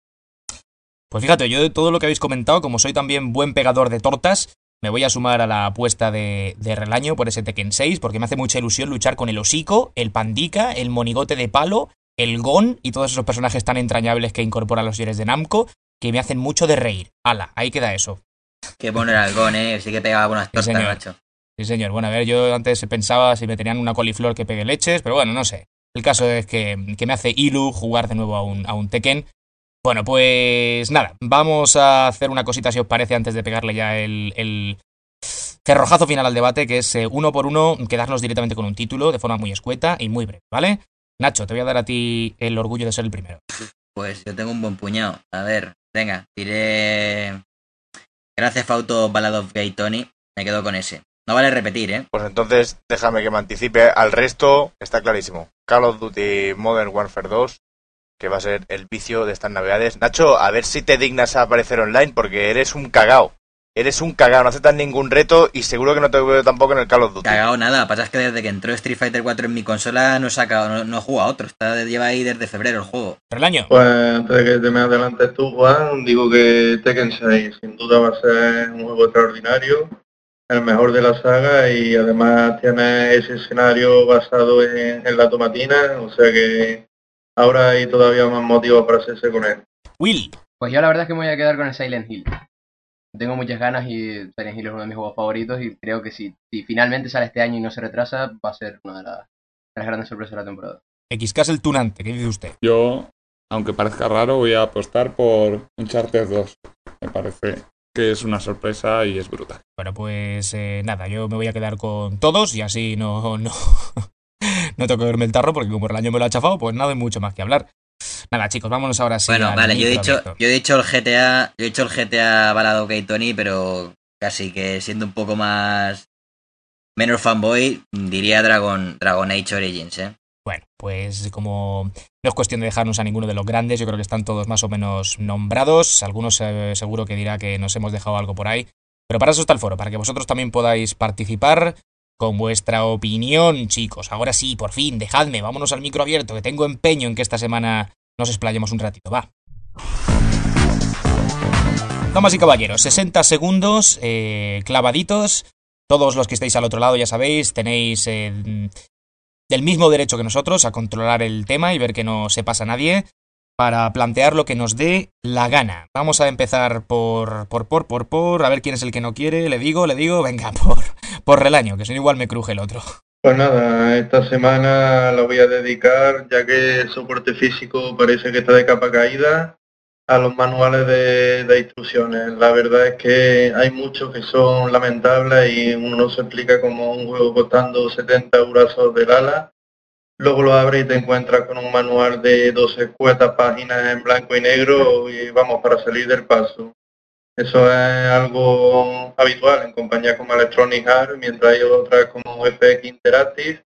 Pues fíjate, yo de todo lo que habéis comentado, como soy también buen pegador de tortas, me voy a sumar a la apuesta de Relaño por ese Tekken 6, porque me hace mucha ilusión luchar con el Hocico, el Pandica, el Monigote de Palo, el Gon y todos esos personajes tan entrañables que incorporan los series de Namco, que me hacen mucho de reír. ¡Hala! Ahí queda eso. Qué bueno era el Gon, sí que pegaba buenas tortas, señor. macho. Sí, señor. Bueno, a ver, yo antes pensaba si me tenían una coliflor que pegue leches, pero bueno, no sé. El caso es que me hace ilu jugar de nuevo a un Tekken. Bueno, pues nada, vamos a hacer una cosita si os parece antes de pegarle ya el cerrojazo final al debate, que es uno por uno quedarnos directamente con un título de forma muy escueta y muy breve, ¿vale? Nacho, te voy a dar a ti el orgullo de ser el primero. Pues yo tengo un buen puñado. A ver, venga, diré Grand Theft Auto Ballad of Gay Tony. Me quedo con ese. No vale repetir, ¿eh? Pues entonces déjame que me anticipe al resto. Está clarísimo. Call of Duty Modern Warfare 2, que va a ser el vicio de estas navidades. Nacho, a ver si te dignas a aparecer online, porque eres un cagao. Eres un cagao, no aceptas ningún reto y seguro que no te veo tampoco en el Call of Duty. Cagao nada, pasa es que desde que entró Street Fighter 4 en mi consola no he jugado a otro. Lleva ahí desde febrero el juego. Relaño. Pues antes de que te me adelantes tú, Juan, digo que Tekken 6 sin duda va a ser un juego extraordinario, el mejor de la saga, y además tiene ese escenario basado en la tomatina, o sea que ahora hay todavía más motivos para hacerse con él. Will. Pues yo la verdad es que me voy a quedar con el Silent Hill. Tengo muchas ganas y Silent Hill es uno de mis juegos favoritos y creo que si finalmente sale este año y no se retrasa, va a ser una de las grandes sorpresas de la temporada. XK es el tunante, ¿qué dice usted? Yo, aunque parezca raro, voy a apostar por Uncharted 2. Me parece que es una sorpresa y es brutal. Bueno, pues nada, yo me voy a quedar con todos y así no tengo que verme el tarro, porque como el año me lo ha chafado, pues nada, hay mucho más que hablar. Nada, chicos, vámonos ahora sí. Bueno, vale, yo he dicho el GTA Ballad of Gay Tony, pero casi que siendo un poco menos fanboy, diría Dragon Age Origins, ¿eh? Bueno, pues como no es cuestión de dejarnos a ninguno de los grandes, yo creo que están todos más o menos nombrados. Algunos seguro que dirá que nos hemos dejado algo por ahí. Pero para eso está el foro, para que vosotros también podáis participar con vuestra opinión, chicos. Ahora sí, por fin, dejadme, vámonos al micro abierto, que tengo empeño en que esta semana nos explayemos un ratito, va. Damas y caballeros, 60 segundos, clavaditos. Todos los que estáis al otro lado, ya sabéis, tenéis el mismo derecho que nosotros a controlar el tema y ver que no se pasa nadie, para plantear lo que nos dé la gana. Vamos a empezar por a ver quién es el que no quiere. Le digo, venga, por Relaño, que si no igual me cruje el otro. Pues nada, esta semana la voy a dedicar, ya que el soporte físico parece que está de capa caída, a los manuales de instrucciones. La verdad es que hay muchos que son lamentables y uno se explica como un juego costando 70 euros del ala. Luego lo abres y te encuentras con un manual de 12 escuetas páginas en blanco y negro y vamos, para salir del paso. Eso es algo habitual en compañías como Electronic Arts, mientras hay otras como FX Interactive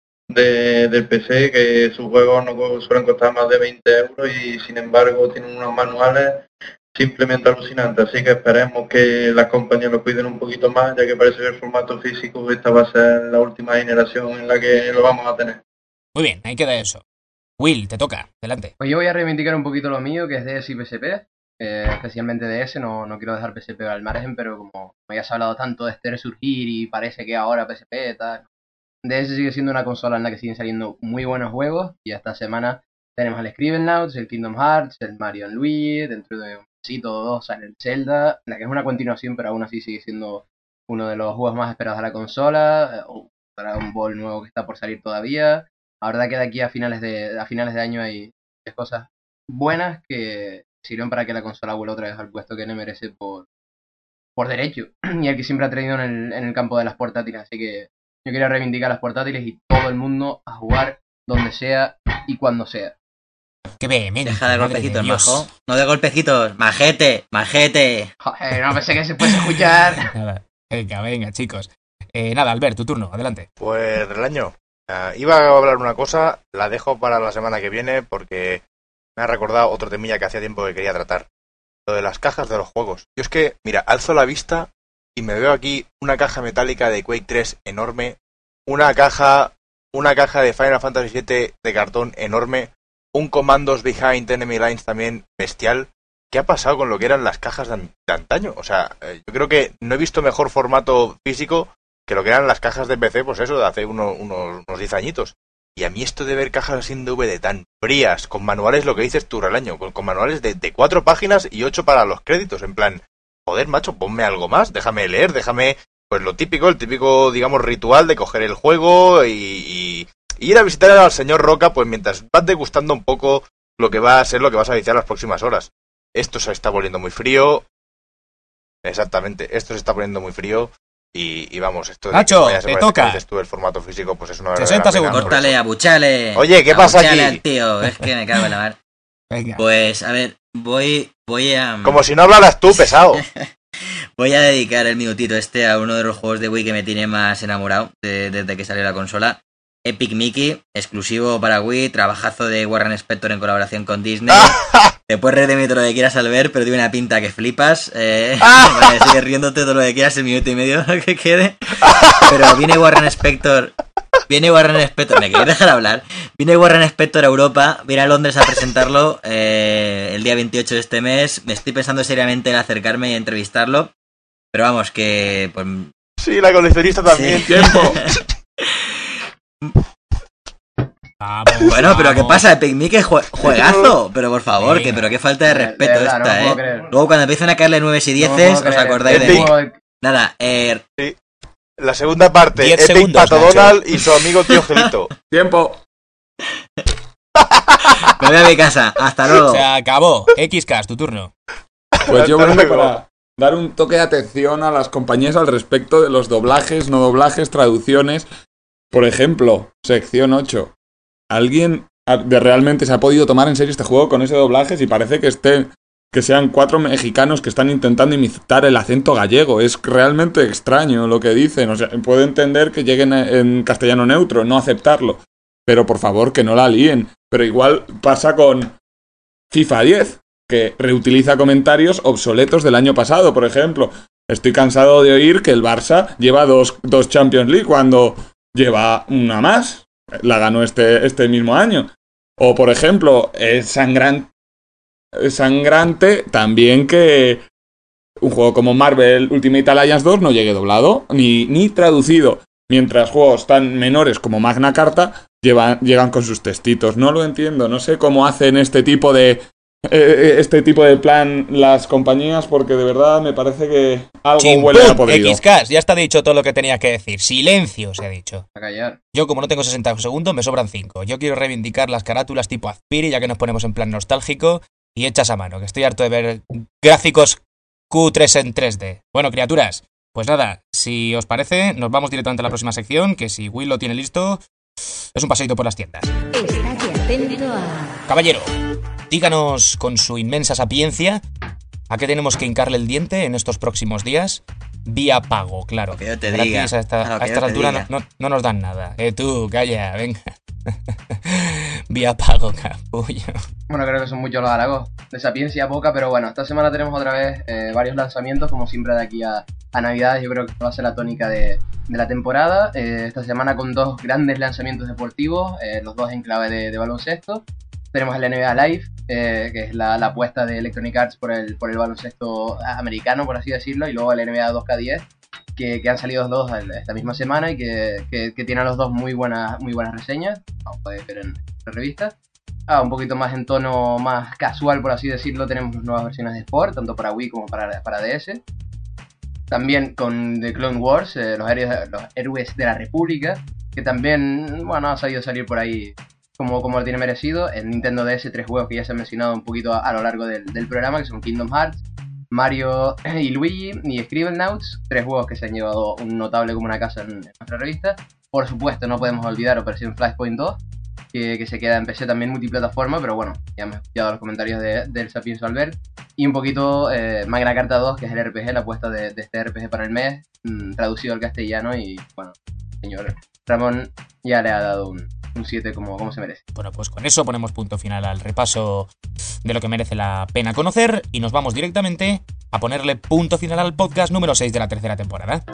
del PC, que sus juegos no suelen costar más de 20 euros y sin embargo tienen unos manuales simplemente alucinantes. Así que esperemos que las compañías lo cuiden un poquito más, ya que parece que el formato físico esta va a ser la última generación en la que lo vamos a tener. Muy bien, ahí queda eso. Will, te toca, adelante. Pues yo voy a reivindicar un poquito lo mío, que es DS y PSP. Especialmente DS, no quiero dejar PSP al margen, pero como ya se ha hablado tanto de este resurgir y parece que ahora PSP tal, DS sigue siendo una consola en la que siguen saliendo muy buenos juegos, y esta semana tenemos el Scribblenauts, el Kingdom Hearts, el Mario & Luigi, dentro de un mesito o dos sale el Zelda, la que es una continuación pero aún así sigue siendo uno de los juegos más esperados de la consola, o Dragon Ball nuevo que está por salir todavía. La verdad que de aquí a finales de año hay cosas buenas que sirven para que la consola vuelva otra vez al puesto que le merece por derecho, y el que siempre ha traído en el campo de las portátiles. Así que yo quería reivindicar las portátiles y todo el mundo a jugar donde sea y cuando sea. ¡Qué vehemente! Deja de golpecitos, majo. No de golpecitos. Majete. Joder, no pensé que se puede escuchar. Nada, venga, chicos. Nada, Albert, tu turno, adelante. Pues Relaño, iba a hablar una cosa, la dejo para la semana que viene porque me ha recordado otro temilla que hacía tiempo que quería tratar. lo de las cajas de los juegos. Yo es que, mira, alzo la vista y me veo aquí una caja metálica de Quake 3 enorme, una caja de Final Fantasy VII de cartón enorme, un Commandos Behind Enemy Lines también bestial. ¿Qué ha pasado con lo que eran las cajas de antaño? O sea, yo creo que no he visto mejor formato físico que lo que eran las cajas de PC, pues eso, de hace unos 10 añitos. Y a mí esto de ver cajas así en DVD tan frías, con manuales, lo que dices tú, Relaño, con manuales de 4 páginas y 8 para los créditos, en plan, joder, macho, ponme algo más, déjame leer, déjame, pues lo típico, el típico, digamos, ritual de coger el juego y ir a visitar al señor Roca, pues mientras vas degustando un poco lo que va a ser lo que vas a viciar las próximas horas. Esto se está volviendo muy frío. Exactamente, esto se está poniendo muy frío. Y vamos, esto de Nacho, que te toca. dices tú, el formato físico, pues es una 60 segundos. Córtale, abuchale. Oye, ¿qué pasa aquí? Al tío, es que me cago en la mar. Venga. Pues, a ver, voy a... Como si no hablaras tú, pesado. Voy a dedicar el minutito este a uno de los juegos de Wii que me tiene más enamorado desde que salió la consola. Epic Mickey, exclusivo para Wii, trabajazo de Warren Spector en colaboración con Disney. Te puedes reír de mí todo lo que quieras al ver, pero tiene una pinta que flipas. Vale, sigue riéndote todo lo que quieras, el minuto y medio que quede. Pero viene Warren Spector, ¿me queréis dejar hablar? Viene Warren Spector a Europa, viene a Londres a presentarlo el día 28 de este mes. Me estoy pensando seriamente en acercarme y entrevistarlo. Pero vamos, que... Pues, sí, la coleccionista también. Sí. Tiempo. Bueno, pero ¿qué pasa? Epic Mickey juegazo. Pero por favor, sí, pero qué falta de respeto de verdad, esta, no Luego cuando empiezan a caerle 9 y 10, os acordáis de mí. Nada, sí. La segunda parte, 10 Epic segundos, Pato Nacho. Donald y su amigo Tío Gelito. Tiempo. Me voy a mi casa, hasta luego. Se acabó. XCast, tu turno. Pues yo vengo para dar un toque de atención a las compañías al respecto de los doblajes, no doblajes, traducciones. Por ejemplo, sección 8. ¿Alguien realmente se ha podido tomar en serio este juego con ese doblaje? Si parece que sean 4 mexicanos que están intentando imitar el acento gallego. Es realmente extraño lo que dicen. O sea, puedo entender que lleguen en castellano neutro, no aceptarlo. Pero por favor, que no la líen. Pero igual pasa con FIFA 10, que reutiliza comentarios obsoletos del año pasado. Por ejemplo, estoy cansado de oír que el Barça lleva dos Champions League cuando lleva una más. La ganó este mismo año. O por ejemplo, es sangrante también que un juego como Marvel Ultimate Alliance 2 no llegue doblado ni traducido, mientras juegos tan menores como Magna Carta llegan con sus textitos. No lo entiendo, no sé cómo hacen este tipo de plan las compañías, porque de verdad me parece que algo huele a podrido. XCast, ya está dicho todo lo que tenía que decir. Silencio, se ha dicho. A callar. Yo, como no tengo 60 segundos, me sobran 5. Yo quiero reivindicar las carátulas tipo Azpiri, ya que nos ponemos en plan nostálgico y hechas a mano, que estoy harto de ver gráficos Q3 en 3D. Bueno, criaturas, pues nada, si os parece, nos vamos directamente a la próxima sección, que si Will lo tiene listo, es un paseíto por las tiendas. Estate atento a... Caballero, díganos con su inmensa sapiencia a qué tenemos que hincarle el diente en estos próximos días. Vía pago, claro. Que yo te Gratis, diga. a esta altura no nos dan nada. Tú, calla, venga. Vía pago, capullo. Bueno, creo que son muchos los halagos. De sapiencia poca, pero bueno, esta semana tenemos otra vez varios lanzamientos, como siempre de aquí a Navidades. Yo creo que va a ser la tónica de la temporada. Esta semana con 2 grandes lanzamientos deportivos, los 2 en clave de baloncesto. Tenemos el NBA Live, que es la apuesta de Electronic Arts por el baloncesto americano, por así decirlo, y luego el NBA 2K10, que han salido los 2 esta misma semana y que tienen los 2 muy buenas reseñas, como podéis ver en la revista. Un poquito más en tono más casual, por así decirlo, tenemos nuevas versiones de Sport, tanto para Wii como para DS. También con The Clone Wars, los héroes de la República, que también, bueno, ha sabido salir por ahí como lo tiene merecido. En Nintendo DS, 3 juegos que ya se han mencionado un poquito a lo largo del programa, que son Kingdom Hearts, Mario y Luigi y Scribblenauts, 3 juegos que se han llevado un notable como una casa en nuestra revista. Por supuesto, no podemos olvidar Operación Flashpoint 2, que se queda en PC también multiplataforma, pero bueno, ya hemos escuchado los comentarios del Sapienzo Albert. Y un poquito Magna Carta 2, que es el RPG, la apuesta de este RPG para el mes, traducido al castellano. Y bueno, señor Ramón ya le ha dado un 7 como se merece. Bueno, pues con eso ponemos punto final al repaso de lo que merece la pena conocer y nos vamos directamente a ponerle punto final al podcast número 6 de la tercera temporada.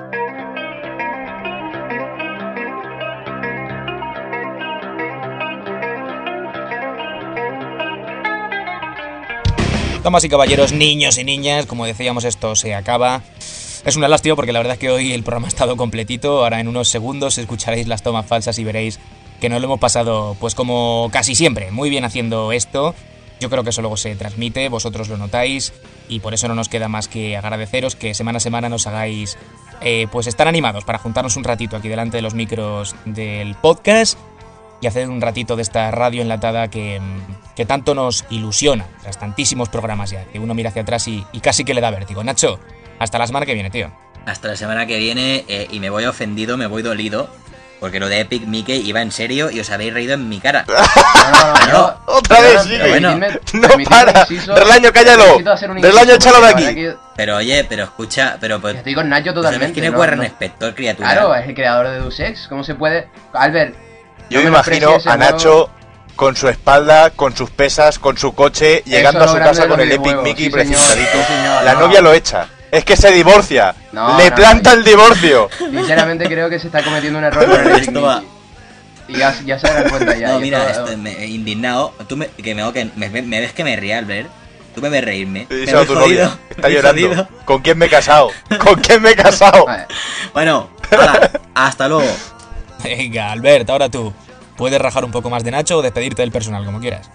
Damas y caballeros, niños y niñas, como decíamos, esto se acaba. Es una lástima porque la verdad es que hoy el programa ha estado completito. Ahora en unos segundos escucharéis las tomas falsas y veréis que nos lo hemos pasado pues como casi siempre, muy bien haciendo esto. Yo creo que eso luego se transmite, vosotros lo notáis y por eso no nos queda más que agradeceros que semana a semana nos hagáis pues estar animados para juntarnos un ratito aquí delante de los micros del podcast y hacer un ratito de esta radio enlatada que tanto nos ilusiona, tras tantísimos programas ya, que uno mira hacia atrás y casi que le da vértigo. Nacho, hasta la semana que viene, tío. Hasta la semana que viene, y me voy ofendido, me voy dolido, porque lo de Epic Mickey iba en serio y os habéis reído en mi cara. No, otra vez sigue. Bueno, No para. Relaño, cállalo. Relaño, échalo de aquí. Pero oye, pero escucha, pero pues, estoy con Nacho totalmente. ¿sabes quién es Warren Spector, criatura? Claro, es el creador de Deus Ex. ¿Cómo se puede? Albert, yo me imagino a Nacho con su espalda, con sus pesas, con su coche, llegando a su casa con el Epic Mickey precintadito. La novia lo echa. Es que se divorcia. Le planta el divorcio. Sinceramente creo que se está cometiendo un error con el Epic Mickey. Y ya se darán cuenta ya. No, mira, indignado. Tú me ves que me ríe, Albert. Tú me ves reírme. Díselo a tu novia. Está llorando. ¿Con quién me he casado? ¿Con quién me he casado? Bueno, hala, hasta luego. Venga, Albert, ahora tú. Puedes rajar un poco más de Nacho o despedirte del personal, como quieras.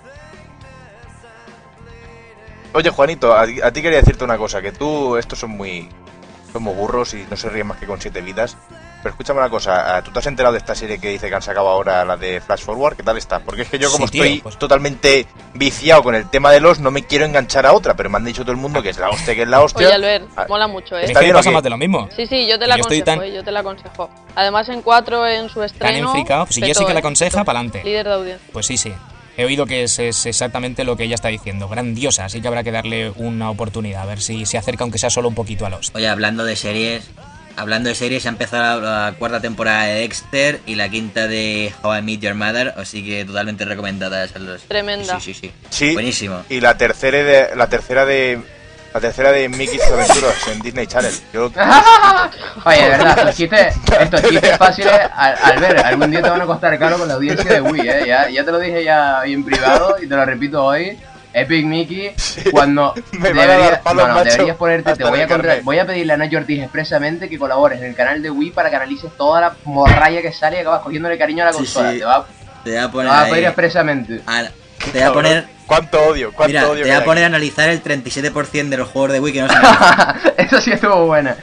Oye, Juanito, a ti quería decirte una cosa, que tú, estos son muy burros y no se ríen más que con 7 vidas. Pero escúchame una cosa, ¿tú te has enterado de esta serie que dice que han sacado ahora, la de Flash Forward? ¿Qué tal está? Porque es que yo como estoy totalmente viciado con el tema de los, no me quiero enganchar a otra, pero me han dicho todo el mundo que es la hostia. Oye, Albert, mola mucho, ¿eh? ¿Está bien, pasa más de lo mismo? Sí, yo te la aconsejo, yo te la aconsejo. Además en 4 en su estreno... Tan enfricado, si Jessica la aconseja, pa'lante. Líder de audiencia. Pues sí. He oído que es exactamente lo que ella está diciendo. Grandiosa, así que habrá que darle una oportunidad, a ver si se acerca aunque sea solo un poquito a Lost. Oye, hablando de series, ha empezado la 4ª temporada de Dexter y la 5ª de How I Met Your Mother, así que totalmente recomendada esas dos. Tremenda. Sí. Buenísimo. Y la tercera de Mickey's Aventuras en Disney Channel. Oye, de verdad, estos chistes fáciles, Albert, algún día te van a costar caro con la audiencia de Wii, ya te lo dije ya en privado y te lo repito hoy. Epic Mickey, cuando deberías ponerte, voy a pedirle a Nacho Ortiz expresamente que colabores en el canal de Wii para que analices toda la morralla que sale y acabas cogiéndole cariño a la consola. Sí. Te voy a pedir expresamente. Te voy a poner... ¿Cuánto odio? Te voy a poner a analizar el 37% de los juegos de Wii que no se analizan. Eso sí estuvo buena.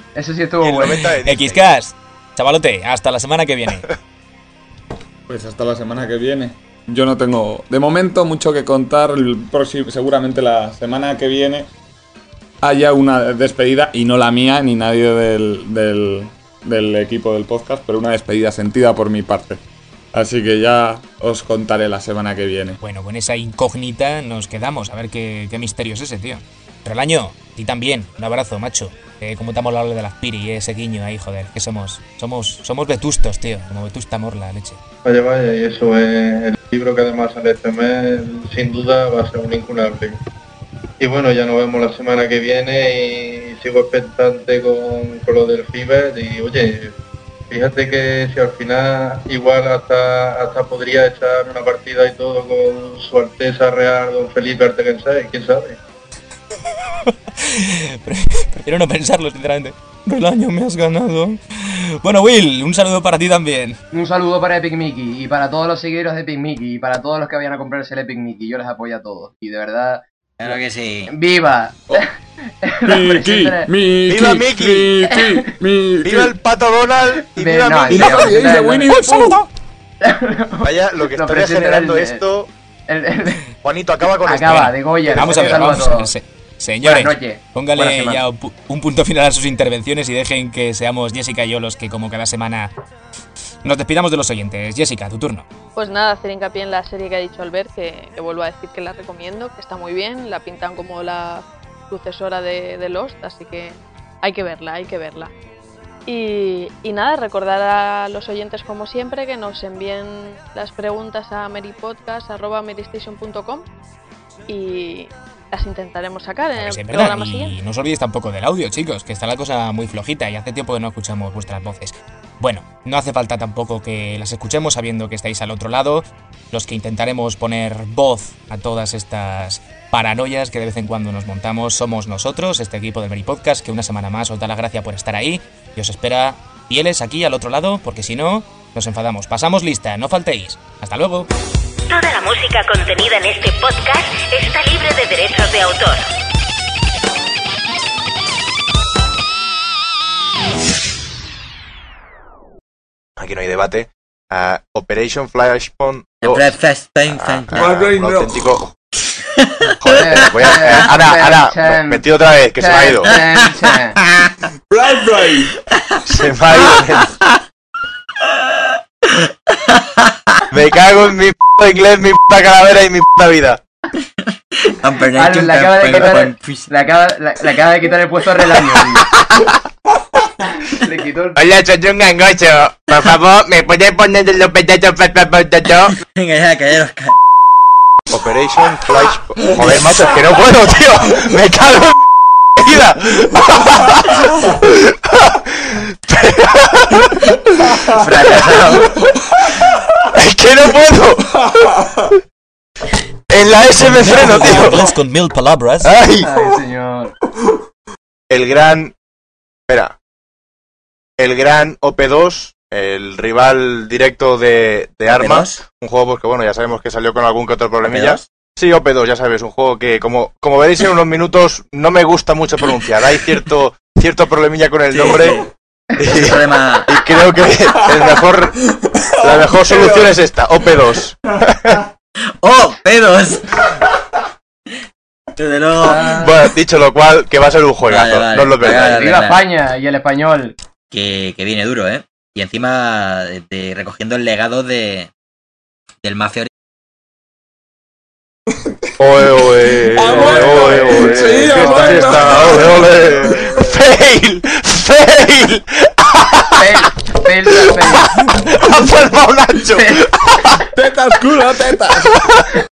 Xcast, chavalote, hasta la semana que viene. Pues hasta la semana que viene. Yo no tengo, de momento, mucho que contar. Seguramente la semana que viene haya una despedida, y no la mía ni nadie del equipo del podcast, pero una despedida sentida por mi parte. Así que ya os contaré la semana que viene. Bueno, con esa incógnita nos quedamos. A ver qué misterio es ese, tío. Relaño, a ti también. Un abrazo, macho. Como te ha molado lo de las piri, ese guiño ahí, joder. Que somos vetustos, tío. Como Vetusta Morla, leche. Vaya, y eso es el libro que además sale este mes. Sin duda va a ser un incunable. Y bueno, ya nos vemos la semana que viene y sigo expectante con lo del Fiber. Y oye, fíjate que si al final igual hasta podría echar una partida y todo con su Alteza Real Don Felipe Arteguensay, quién sabe. Prefiero no pensarlo, sinceramente. Relaño, me has ganado. Bueno, Will, un saludo para ti también. Un saludo para Epic Mickey y para todos los seguidores de Epic Mickey y para todos los que vayan a comprarse el Epic Mickey. Yo les apoyo a todos y de verdad... Claro que sí. ¡Viva! Mickey, ¡Viva Mickey! ¡Viva el Pato Donald! ¡Y viva Mickey! Vaya, lo que está generando esto... Juanito, acaba con esto. Acaba, de Goya. Vamos a ver, señores, póngale ya un punto final a sus intervenciones y dejen que seamos Jessica y yo los que, como cada semana, nos despidamos de los oyentes. Jessica, tu turno. Pues nada, hacer hincapié en la serie que ha dicho Albert, que vuelvo a decir que la recomiendo, que está muy bien, la pintan como la sucesora de Lost, así que hay que verla. Y nada, recordar a los oyentes como siempre que nos envíen las preguntas a meripodcast@merystation.com y las intentaremos sacar en el programa siguiente. Y no os olvidéis tampoco del audio, chicos, que está la cosa muy flojita y hace tiempo que no escuchamos vuestras voces. Bueno, no hace falta tampoco que las escuchemos sabiendo que estáis al otro lado, los que intentaremos poner voz a todas estas paranoias que de vez en cuando nos montamos. Somos nosotros, este equipo del Meripodcast, que una semana más os da las gracias por estar ahí y os espera fieles aquí al otro lado, porque si no, nos enfadamos. Pasamos lista, no faltéis. ¡Hasta luego! Toda la música contenida en este podcast está libre de derechos de autor. Aquí no hay debate. Operation Flashpoint 2. Un auténtico... Joder, voy a... Ana, metido otra vez, que se me ha ido. Se me ha ido. Me cago en mi puto inglés, mi puta calavera y mi puta vida. Le acaba de quitar el puesto a Relaño. Le quitó el... Hola, soy un gangocho. Por favor, ¿me puedes poner los pedazos? Venga, ya, callaros. Operation Flash... Joder, macho, es que no puedo, tío. Me cago en mi vida. Fracasado. Es que no puedo. En la S me freno, tío. Con mil palabras. Ay, señor. El gran... Espera. El gran OP2, el rival directo de Armas. Un juego porque, bueno, ya sabemos que salió con algún que otro problemilla. ¿OP2? Sí, OP2, ya sabes, un juego que, como veréis en unos minutos, no me gusta mucho pronunciar. Hay cierto problemilla con el nombre. Sí. Y creo que la mejor solución es esta, OP2. ¡OP2! Desde luego. Bueno, dicho lo cual, que va a ser un juegazo, vale, no os lo perdáis. ¡Viva España! Y el español. Que viene duro, ¿eh? Y encima recogiendo el legado del Mafia. Oe. Sí, fiesta, ole. ¡Fail! Fail. ¡Ha formado Nacho! ¡Tetas, culo, tetas!